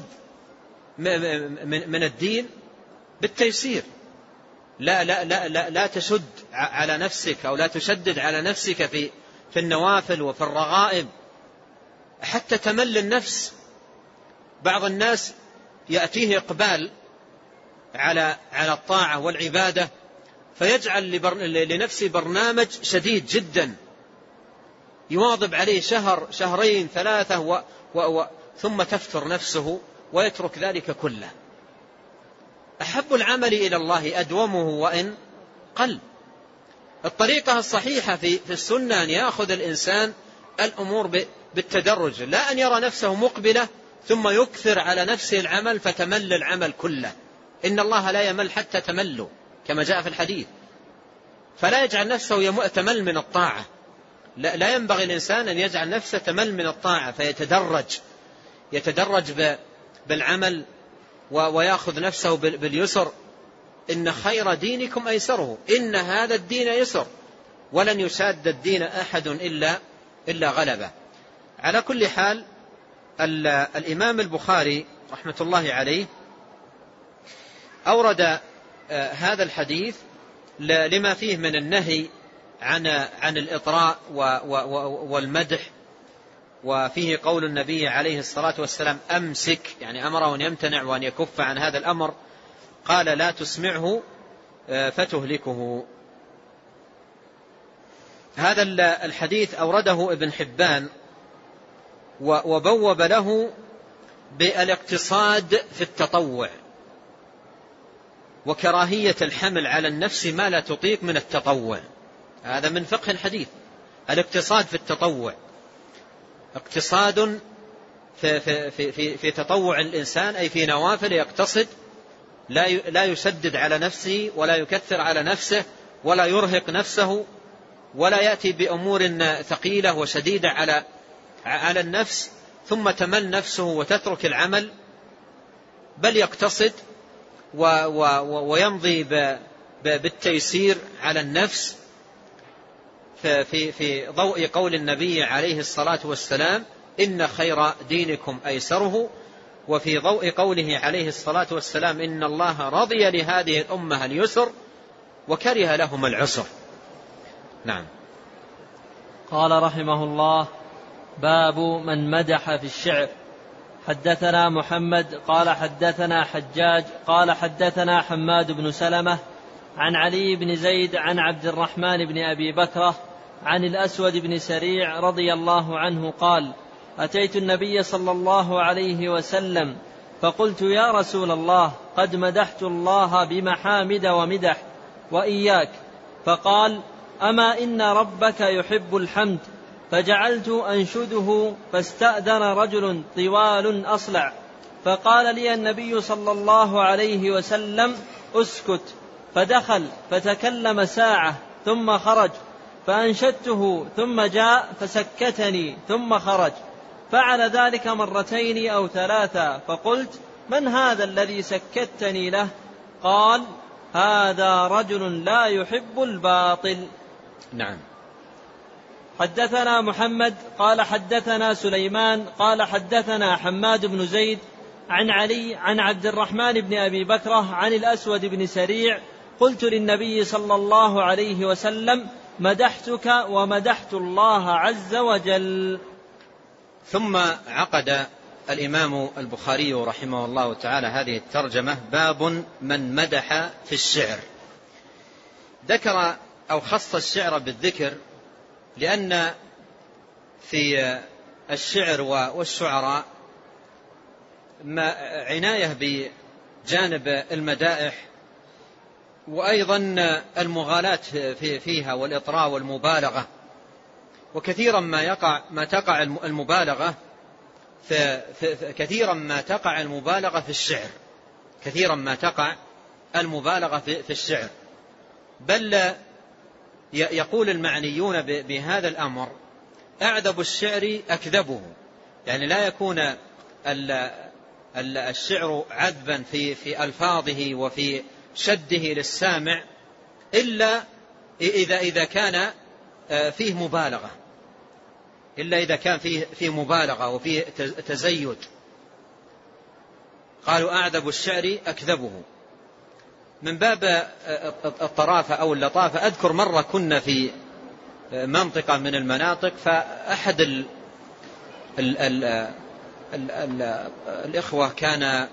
من الدين بالتيسير، لا, لا, لا, لا, لا تشد على نفسك أو لا تشدد على نفسك في في النوافل وفي الرغائب حتى تمل النفس. بعض الناس يأتيه إقبال على على الطاعة والعبادة فيجعل لنفسه برنامج شديد جدا يواظب عليه شهر شهرين ثلاثة و و و ثم تفتر نفسه ويترك ذلك كله. أحب العمل إلى الله أدومه وإن قل. الطريقة الصحيحة في في السنة أن يأخذ الإنسان الأمور بالتدرج، لا أن يرى نفسه مقبلة ثم يكثر على نفسه العمل فتمل العمل كله. إن الله لا يمل حتى تملوا كما جاء في الحديث، فلا يجعل نفسه تمل من الطاعة. لا ينبغي الإنسان أن يجعل نفسه تمل من الطاعة فيتدرج يتدرج بالعمل ويأخذ نفسه باليسر. إن خير دينكم أيسره، إن هذا الدين يسر ولن يشاد الدين أحد إلا إلا غلبه. على كل حال الإمام البخاري رحمة الله عليه أورد هذا الحديث لما فيه من النهي عن عن الإطراء والمدح، وفيه قول النبي عليه الصلاة والسلام أمسك، يعني أمره أن يمتنع وأن يكف عن هذا الأمر. قال لا تسمعه فتهلكه. هذا الحديث أورده ابن حبان وبوب له بالاقتصاد في التطوع وكراهية الحمل على النفس ما لا تطيق من التطوع. هذا من فقه الحديث، الاقتصاد في التطوع، اقتصاد في, في, في, في, في تطوع الإنسان أي في نوافل، يقتصد لا لا يشدد على نفسه ولا يكثر على نفسه ولا يرهق نفسه ولا يأتي بأمور ثقيلة وشديدة على على النفس ثم تمل نفسه وتترك العمل، بل يقتصد ويمضي بالتيسير على النفس في في ضوء قول النبي عليه الصلاة والسلام إن خير دينكم أيسره، وفي ضوء قوله عليه الصلاة والسلام إن الله رضي لهذه الأمة اليسر وكره لهم العسر. نعم. قال رحمه الله باب من مدح في الشعر. حدثنا محمد قال حدثنا حجاج قال حدثنا حماد بن سلمة عن علي بن زيد عن عبد الرحمن بن أبي بكرة عن الأسود بن سريع رضي الله عنه قال أتيت النبي صلى الله عليه وسلم فقلت يا رسول الله قد مدحت الله بمحامد ومدح وإياك، فقال أما إن ربك يحب الحمد، فجعلت أنشده فاستأذن رجل طوال أصلع فقال لي النبي صلى الله عليه وسلم اسكت، فدخل فتكلم ساعة ثم خرج فأنشدته ثم جاء فسكتني ثم خرج، فعل ذلك مرتين أو ثلاثة، فقلت من هذا الذي سكتني له؟ قال هذا رجل لا يحب الباطل. نعم. حدثنا محمد قال حدثنا سليمان قال حدثنا حماد بن زيد عن علي عن عبد الرحمن بن أبي بكرة عن الأسود بن سريع قلت للنبي صلى الله عليه وسلم مدحتك ومدحت الله عز وجل. ثم عقد الإمام البخاري رحمه الله تعالى هذه الترجمة باب من مدح في الشعر. ذكر أو خص الشعر بالذكر لأن في الشعر والشعراء ما عناية بجانب المدائح وأيضا المغالاة فيها والإطراء والمبالغة، وكثيرا ما يقع ما تقع المبالغة في في كثيرا ما تقع المبالغة في الشعر كثيرا ما تقع المبالغة في, في الشعر بل يقول المعنيون بهذا الأمر أعذب الشعر أكذبه، يعني لا يكون الشعر عذبا في في ألفاظه وفي شده للسامع إلا إذا إذا كان فيه مبالغة إلا إذا كان فيه فيه مبالغة وفيه تزيد. قالوا أعذب الشعر أكذبه. من باب الطرافة أو اللطافة أذكر مرة كنا في منطقة من المناطق، فأحد ال ال ال ال ال الإخوة كان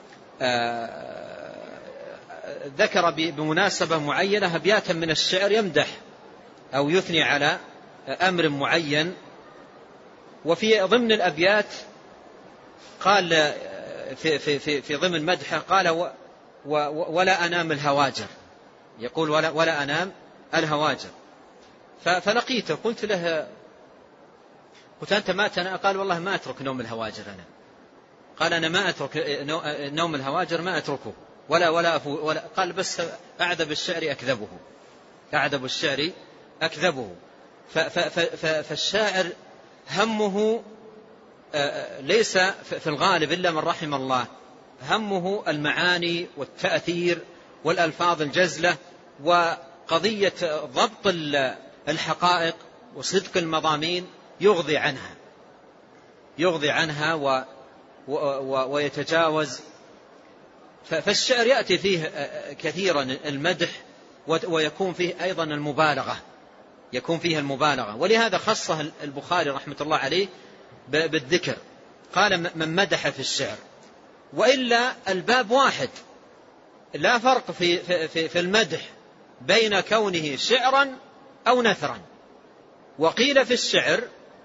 ذكر بمناسبة معينة أبياتا من الشعر يمدح أو يثني على أمر معين، وفي ضمن الأبيات قال في, في, في, في ضمن مدحه قال و و ولا أنام الهواجر، يقول ولا, ولا أنام الهواجر. فلقيته قلت له قلت أنت ما تنام؟ قال والله ما أترك نوم الهواجر أنا. قال أنا ما أترك نوم الهواجر، ما أتركه ولا ولا, ولا قال بس أعذب الشعر أكذبه، أعذب الشعر أكذبه. فالشاعر همه ليس في الغالب إلا من رحم الله، همه المعاني والتأثير والألفاظ الجزلة وقضية ضبط الحقائق وصدق المضامين، يغضي عنها يغضي عنها و ويتجاوز. فالشعر يأتي فيه كثيرا المدح ويكون فيه أيضا المبالغة، يكون فيه المبالغة، ولهذا خصه البخاري رحمة الله عليه بالذكر، قال من مدح في الشعر. وإلا الباب واحد، لا فرق في, في, في المدح بين كونه شعرا أو نثرا. وقيل في الشعر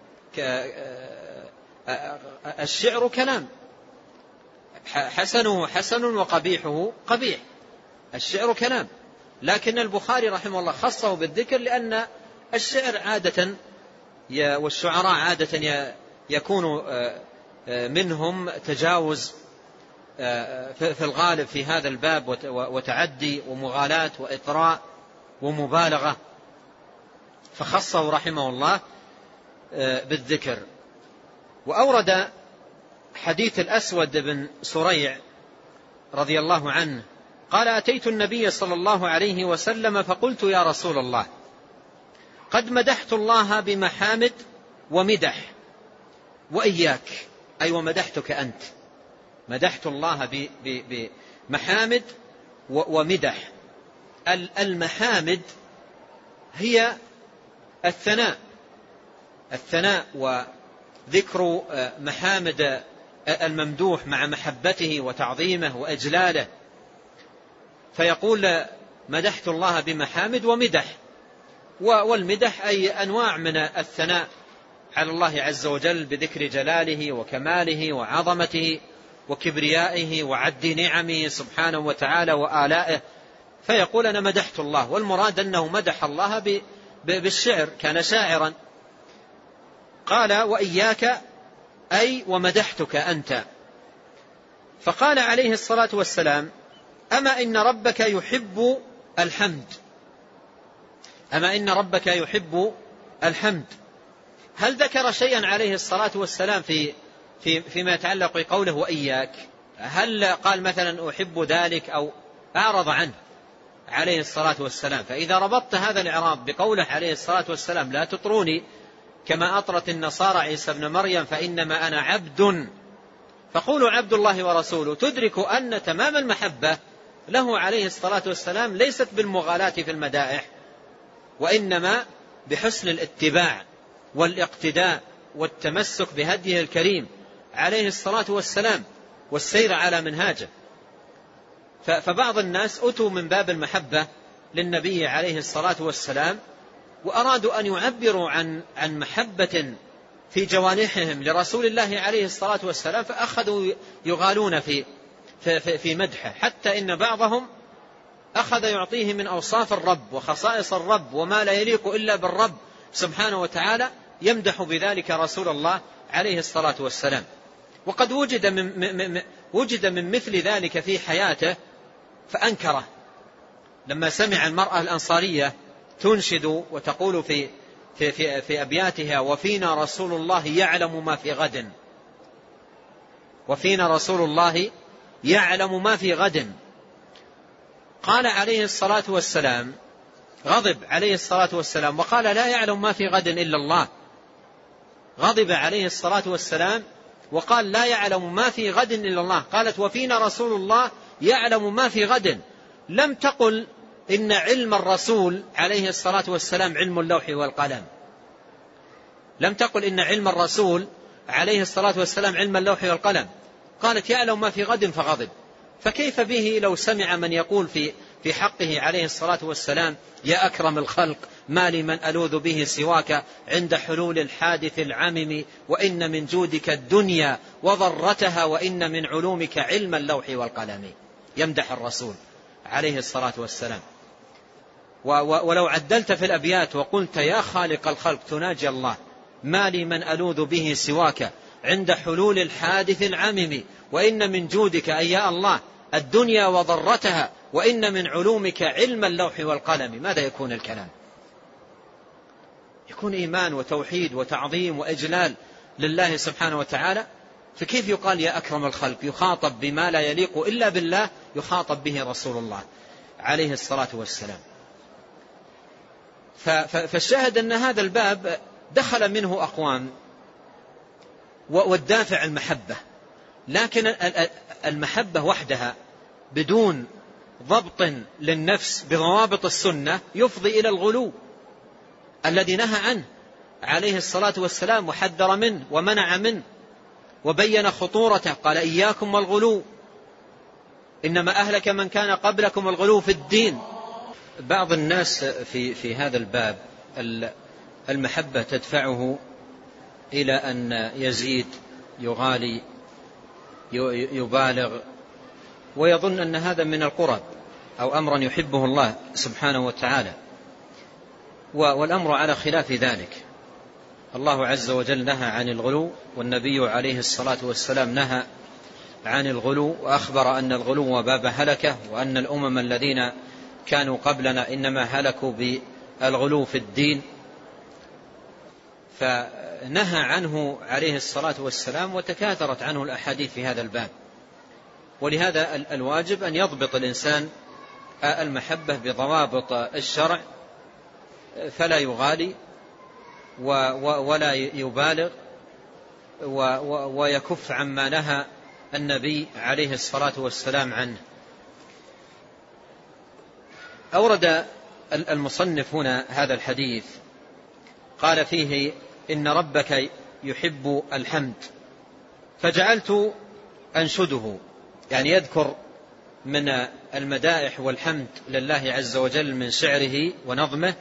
الشعر كلام، حسنه حسن وقبيحه قبيح، الشعر كلام. لكن البخاري رحمه الله خصه بالذكر لأن الشعر عادة والشعراء عادة يكون منهم تجاوز في الغالب في هذا الباب وتعدي ومغالاة وإطراء ومبالغة، فخصه رحمه الله بالذكر. وأورد حديث الأسود بن سريع رضي الله عنه قال أتيت النبي صلى الله عليه وسلم فقلت يا رسول الله قد مدحت الله بمحامد ومدح وإياك، أي ومدحتك أنت، مدحت الله بمحامد ومدح. المحامد هي الثناء الثناء وذكر محامد الممدوح مع محبته وتعظيمه وإجلاله، فيقول مدحت الله بمحامد ومدح. والمدح أي أنواع من الثناء على الله عز وجل بذكر جلاله وكماله وعظمته وكبريائه وعد نعمه سبحانه وتعالى وآلائه، فيقول أنا مدحت الله. والمراد أنه مدح الله بالشعر، كان شاعرا. قال وإياك أي ومدحتك أنت. فقال عليه الصلاة والسلام أما إن ربك يحب الحمد، أما إن ربك يحب الحمد. هل ذكر شيئا عليه الصلاة والسلام في في فيما يتعلق بقوله وإياك؟ هل قال مثلا أحب ذلك أو أعرض عنه عليه الصلاة والسلام؟ فإذا ربطت هذا الإعراب بقوله عليه الصلاة والسلام لا تطروني كما أطرت النصارى عيسى ابن مريم فإنما أنا عبد، فقولوا عبد الله ورسوله، تدرك أن تمام المحبة له عليه الصلاة والسلام ليست بالمغالاة في المدائح، وإنما بحسن الاتباع والاقتداء والتمسك بهديه الكريم عليه الصلاة والسلام والسير على منهاجه. فبعض الناس أتوا من باب المحبة للنبي عليه الصلاة والسلام وأرادوا أن يعبروا عن عن محبة في جوانحهم لرسول الله عليه الصلاة والسلام، فأخذوا يغالون في في في مدحه، حتى إن بعضهم أخذ يعطيه من أوصاف الرب وخصائص الرب وما لا يليق إلا بالرب سبحانه وتعالى، يمدح بذلك رسول الله عليه الصلاة والسلام. وقد وجد من وجد من مثل ذلك في حياته فأنكره، لما سمع المرأة الأنصارية تنشد وتقول في في في, في أبياتها وفينا رسول الله يعلم ما في غد، وفينا رسول الله يعلم ما في غد. قال عليه الصلاة والسلام، غضب عليه الصلاة والسلام وقال لا يعلم ما في غد إلا الله. غضب عليه الصلاة والسلام وقال لا يعلم ما في غد إلا الله. قالت وفينا رسول الله يعلم ما في غد، لم تقل إن علم الرسول عليه الصلاة والسلام علم اللوح والقلم، لم تقل إن علم الرسول عليه الصلاة والسلام علم اللوح والقلم، قالت يعلم ما في غد فغضب. فكيف به لو سمع من يقول في في حقه عليه الصلاة والسلام يا أكرم الخلق ما لي من ألوذ به سواك عند حلول الحادث العمم، وإن من جودك الدنيا وضرتها، وإن من علومك علم اللوح والقلم. يمدح الرسول عليه الصلاة والسلام. ولو عدلت في الأبيات وقلت يا خالق الخلق تناجي الله ما لي من ألوذ به سواك عند حلول الحادث العمم، وإن من جودك أي يا الله الدنيا وضرتها، وإن من علومك علم اللوح والقلم، ماذا يكون الكلام؟ يكون إيمان وتوحيد وتعظيم وإجلال لله سبحانه وتعالى. فكيف يقال يا أكرم الخلق؟ يخاطب بما لا يليق إلا بالله، يخاطب به رسول الله عليه الصلاة والسلام. فالشاهد أن هذا الباب دخل منه أقوام والدافع المحبة، لكن المحبة وحدها بدون ضبط للنفس بضوابط السنة يفضي إلى الغلو الذي نهى عنه عليه الصلاة والسلام وحذر منه ومنع منه وبين خطورته. قال إياكم والغلو إنما أهلك من كان قبلكم الغلو في الدين. بعض الناس في في هذا الباب المحبة تدفعه إلى أن يزيد يغالي يبالغ، ويظن أن هذا من القرب أو أمرا يحبه الله سبحانه وتعالى، والأمر على خلاف ذلك. الله عز وجل نهى عن الغلو، والنبي عليه الصلاة والسلام نهى عن الغلو، وأخبر أن الغلو باب هلكة، وأن الأمم الذين كانوا قبلنا إنما هلكوا بالغلو في الدين. فنهى عنه عليه الصلاة والسلام، وتكاثرت عنه الأحاديث في هذا الباب. ولهذا الواجب أن يضبط الإنسان المحبة بضوابط الشرع، فلا يغالي ولا يبالغ، ويكف عما نهى النبي عليه الصلاة والسلام عنه. أورد المصنف هنا هذا الحديث قال فيه إن ربك يحب الحمد، فجعلت أنشده، يعني يذكر من المدائح والحمد لله عز وجل من شعره ونظمه.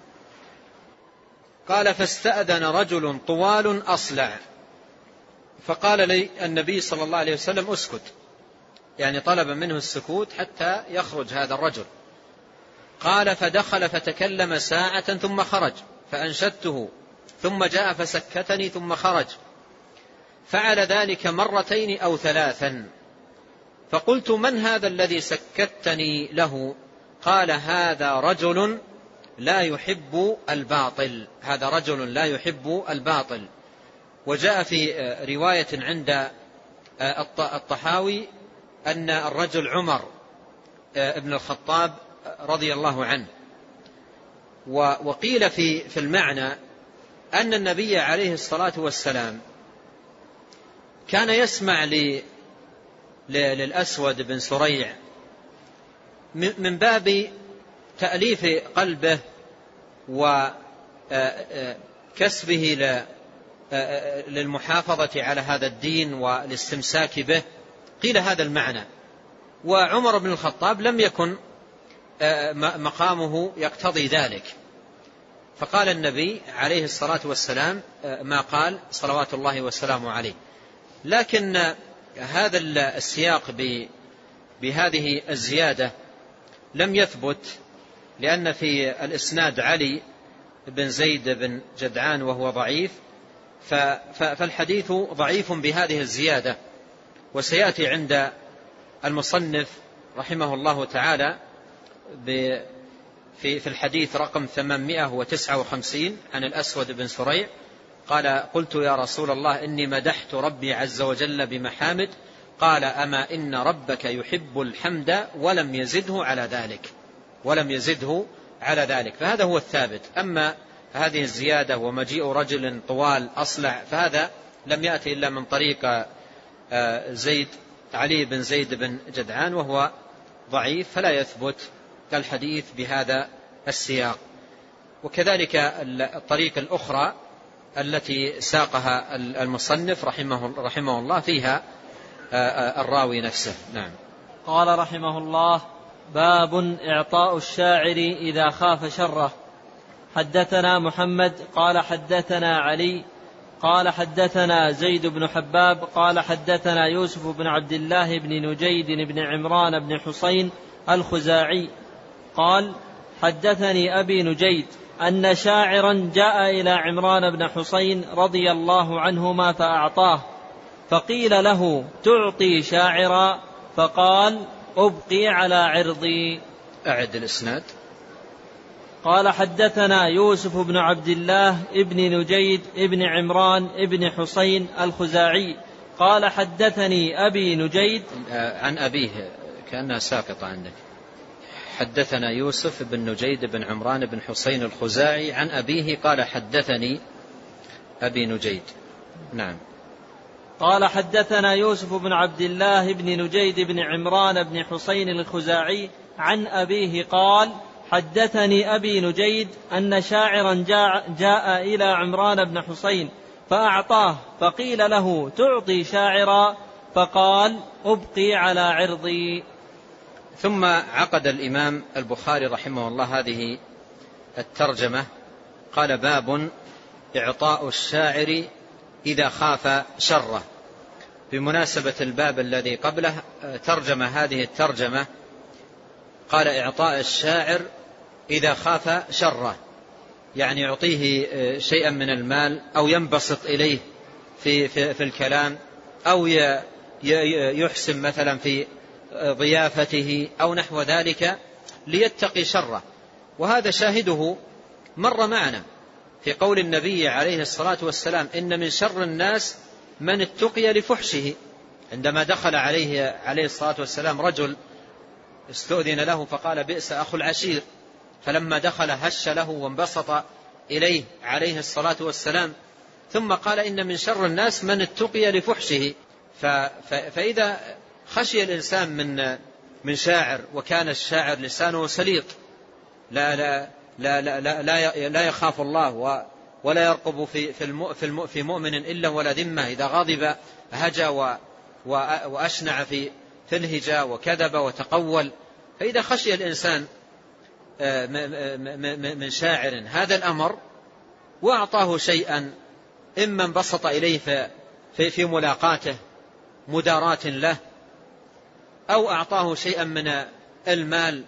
قال فاستأذن رجل طوال أصلع، فقال لي النبي صلى الله عليه وسلم اسكت، يعني طلب منه السكوت حتى يخرج هذا الرجل. قال فدخل فتكلم ساعة ثم خرج، فأنشدته ثم جاء فسكتني ثم خرج، فعل ذلك مرتين أو ثلاثا. فقلت من هذا الذي سكتني له؟ قال هذا رجل لا يحب الباطل، هذا رجل لا يحب الباطل. وجاء في رواية عند الطحاوي أن الرجل عمر ابن الخطاب رضي الله عنه. وقيل في في المعنى أن النبي عليه الصلاة والسلام كان يسمع للأسود بن سريع من باب تأليف قلبه وكسبه للمحافظة على هذا الدين والاستمساك به، قيل هذا المعنى. وعمر بن الخطاب لم يكن مقامه يقتضي ذلك، فقال النبي عليه الصلاة والسلام ما قال صلوات الله وسلامه عليه. لكن هذا السياق بهذه الزيادة لم يثبت، لأن في الإسناد علي بن زيد بن جدعان وهو ضعيف، فالحديث ضعيف بهذه الزيادة. وسيأتي عند المصنف رحمه الله تعالى في الحديث رقم ثمانمائة وتسعة وخمسين عن الأسود بن سريع قال قلت يا رسول الله إني مدحت ربي عز وجل بمحامد، قال أما إن ربك يحب الحمد ولم يزده على ذلك، ولم يزده على ذلك. فهذا هو الثابت. أما هذه الزيادة ومجيء رجل طوال أصلع فهذا لم يأتي إلا من طريق زيد علي بن زيد بن جدعان وهو ضعيف فلا يثبت الحديث بهذا السياق. وكذلك الطريق الأخرى التي ساقها المصنف رحمه, رحمه الله فيها الراوي نفسه. نعم. قال رحمه الله: باب إعطاء الشاعر إذا خاف شره. حدثنا محمد قال حدثنا علي قال حدثنا زيد بن حباب قال حدثنا يوسف بن عبد الله بن نجيد بن عمران بن حسين الخزاعي قال: حدثني أبي نجيد أن شاعرا جاء إلى عمران بن حسين رضي الله عنهما فأعطاه، فقيل له: تعطي شاعرا؟ فقال: أبقي على عرضي. أعد الإسناد. قال: حدثنا يوسف بن عبد الله ابن نجيد ابن عمران ابن حسين الخزاعي قال: حدثني أبي نجيد عن أبيه، كأنها ساقطة عندك. حدثنا يوسف بن نجيد بن عمران بن حسين الخزاعي عن أبيه قال: حدثني أبي نجيد. نعم. قال: حدثنا يوسف بن عبد الله بن نجيد بن عمران بن حسين الخزاعي عن أبيه قال: حدثني أبي نجيد أن شاعرا جاء, جاء إلى عمران بن حسين فأعطاه، فقيل له: تعطي شاعرا؟ فقال: أبقي على عرضي. ثم عقد الإمام البخاري رحمه الله هذه الترجمة، قال: باب إعطاء الشاعر إذا خاف شره. بمناسبة الباب الذي قبله ترجمة هذه الترجمة، قال: إعطاء الشاعر إذا خاف شره، يعني يعطيه شيئا من المال أو ينبسط إليه في, في, في الكلام، أو يحسن مثلا في ضيافته أو نحو ذلك ليتقي شره. وهذا شاهده مر معنا في قول النبي عليه الصلاة والسلام: إن من شر الناس من اتقي لفحشه. عندما دخل عليه عليه الصلاة والسلام رجل استؤذن له فقال: بئس أخو العشير، فلما دخل هش له وانبسط إليه عليه الصلاة والسلام، ثم قال: إن من شر الناس من اتقي لفحشه. فإذا خشي الإنسان من من شاعر، وكان الشاعر لسانه سليط، لا لا لا لا لا, لا, لا يخاف الله ولا يرقب في في في مؤمن إلا ولا ذمة، إذا غضب هجا وأشنع في في الهجا وكذب وتقول. فإذا خشي الإنسان من شاعر هذا الأمر وأعطاه شيئا، إما انبسط إليه في في ملاقاته مداراة له، أو أعطاه شيئا من المال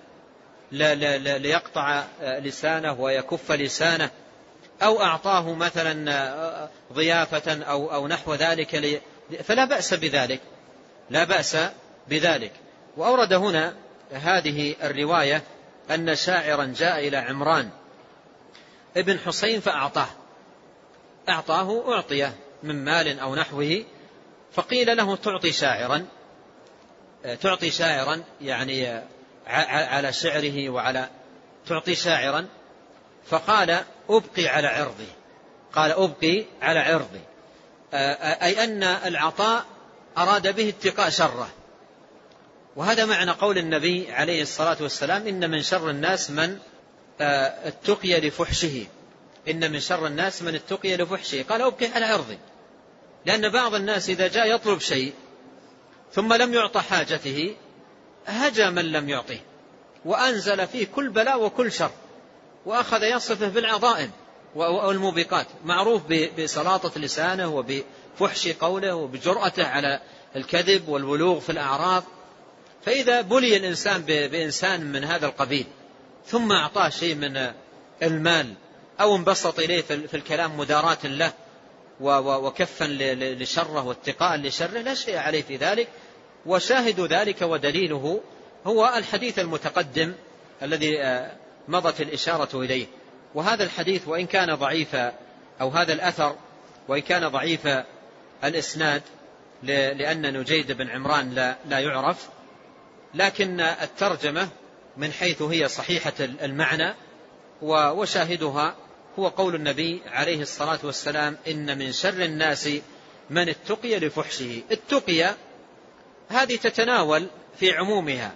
ليقطع لسانه ويكف لسانه، أو أعطاه مثلا ضيافة أو أو نحو ذلك، فلا بأس بذلك، لا بأس بذلك. وأورد هنا هذه الرواية أن شاعرا جاء إلى عمران ابن حسين فأعطاه، أعطاه أعطيه من مال أو نحوه، فقيل له: تعطي شاعرا؟ تعطي شاعرا يعني على شعره وعلى تعطي شاعرا؟ فقال: أبقي على عرضي. قال: أبقي على عرضي، أي أن العطاء أراد به اتقاء شره. وهذا معنى قول النبي عليه الصلاة والسلام: إن من شر الناس من اتقي لفحشه. إن من شر الناس من اتقي لفحشه. قال: أبقي على عرضي، لأن بعض الناس إذا جاء يطلب شيء ثم لم يعطى حاجته هجا من لم يعطيه، وأنزل فيه كل بلاء وكل شر، وأخذ يصفه بالعظائم والموبقات، معروف بسلاطة لسانه وبفحش قوله وبجرأته على الكذب والبلوغ في الأعراض. فإذا بلي الإنسان بإنسان من هذا القبيل ثم أعطاه شيء من المال أو انبسط إليه في الكلام مداراة له وكفا لشره واتقاء لشره، لا شيء عليه في ذلك. وشاهد ذلك ودليله هو الحديث المتقدم الذي مضت الإشارة إليه. وهذا الحديث وإن كان ضعيف، أو هذا الأثر وإن كان ضعيف الإسناد لأن نجيد بن عمران لا, لا يعرف، لكن الترجمة من حيث هي صحيحة المعنى وشاهدها هو قول النبي عليه الصلاة والسلام: إن من شر الناس من اتقي لفحشه. التقي هذه تتناول في عمومها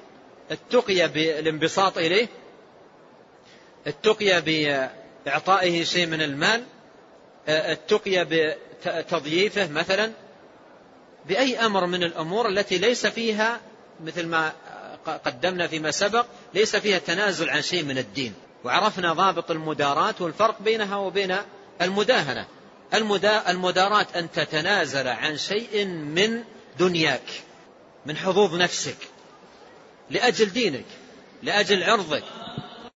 التقي بالانبساط إليه، التقي بإعطائه شيء من المال، التقي بتضييفه مثلا، بأي أمر من الأمور التي ليس فيها مثل ما قدمنا فيما سبق ليس فيها تنازل عن شيء من الدين. وعرفنا ضابط المداراة والفرق بينها وبين المداهنة. المداراة أن تتنازل عن شيء من دنياك، من حظوظ نفسك، لأجل دينك، لأجل عرضك،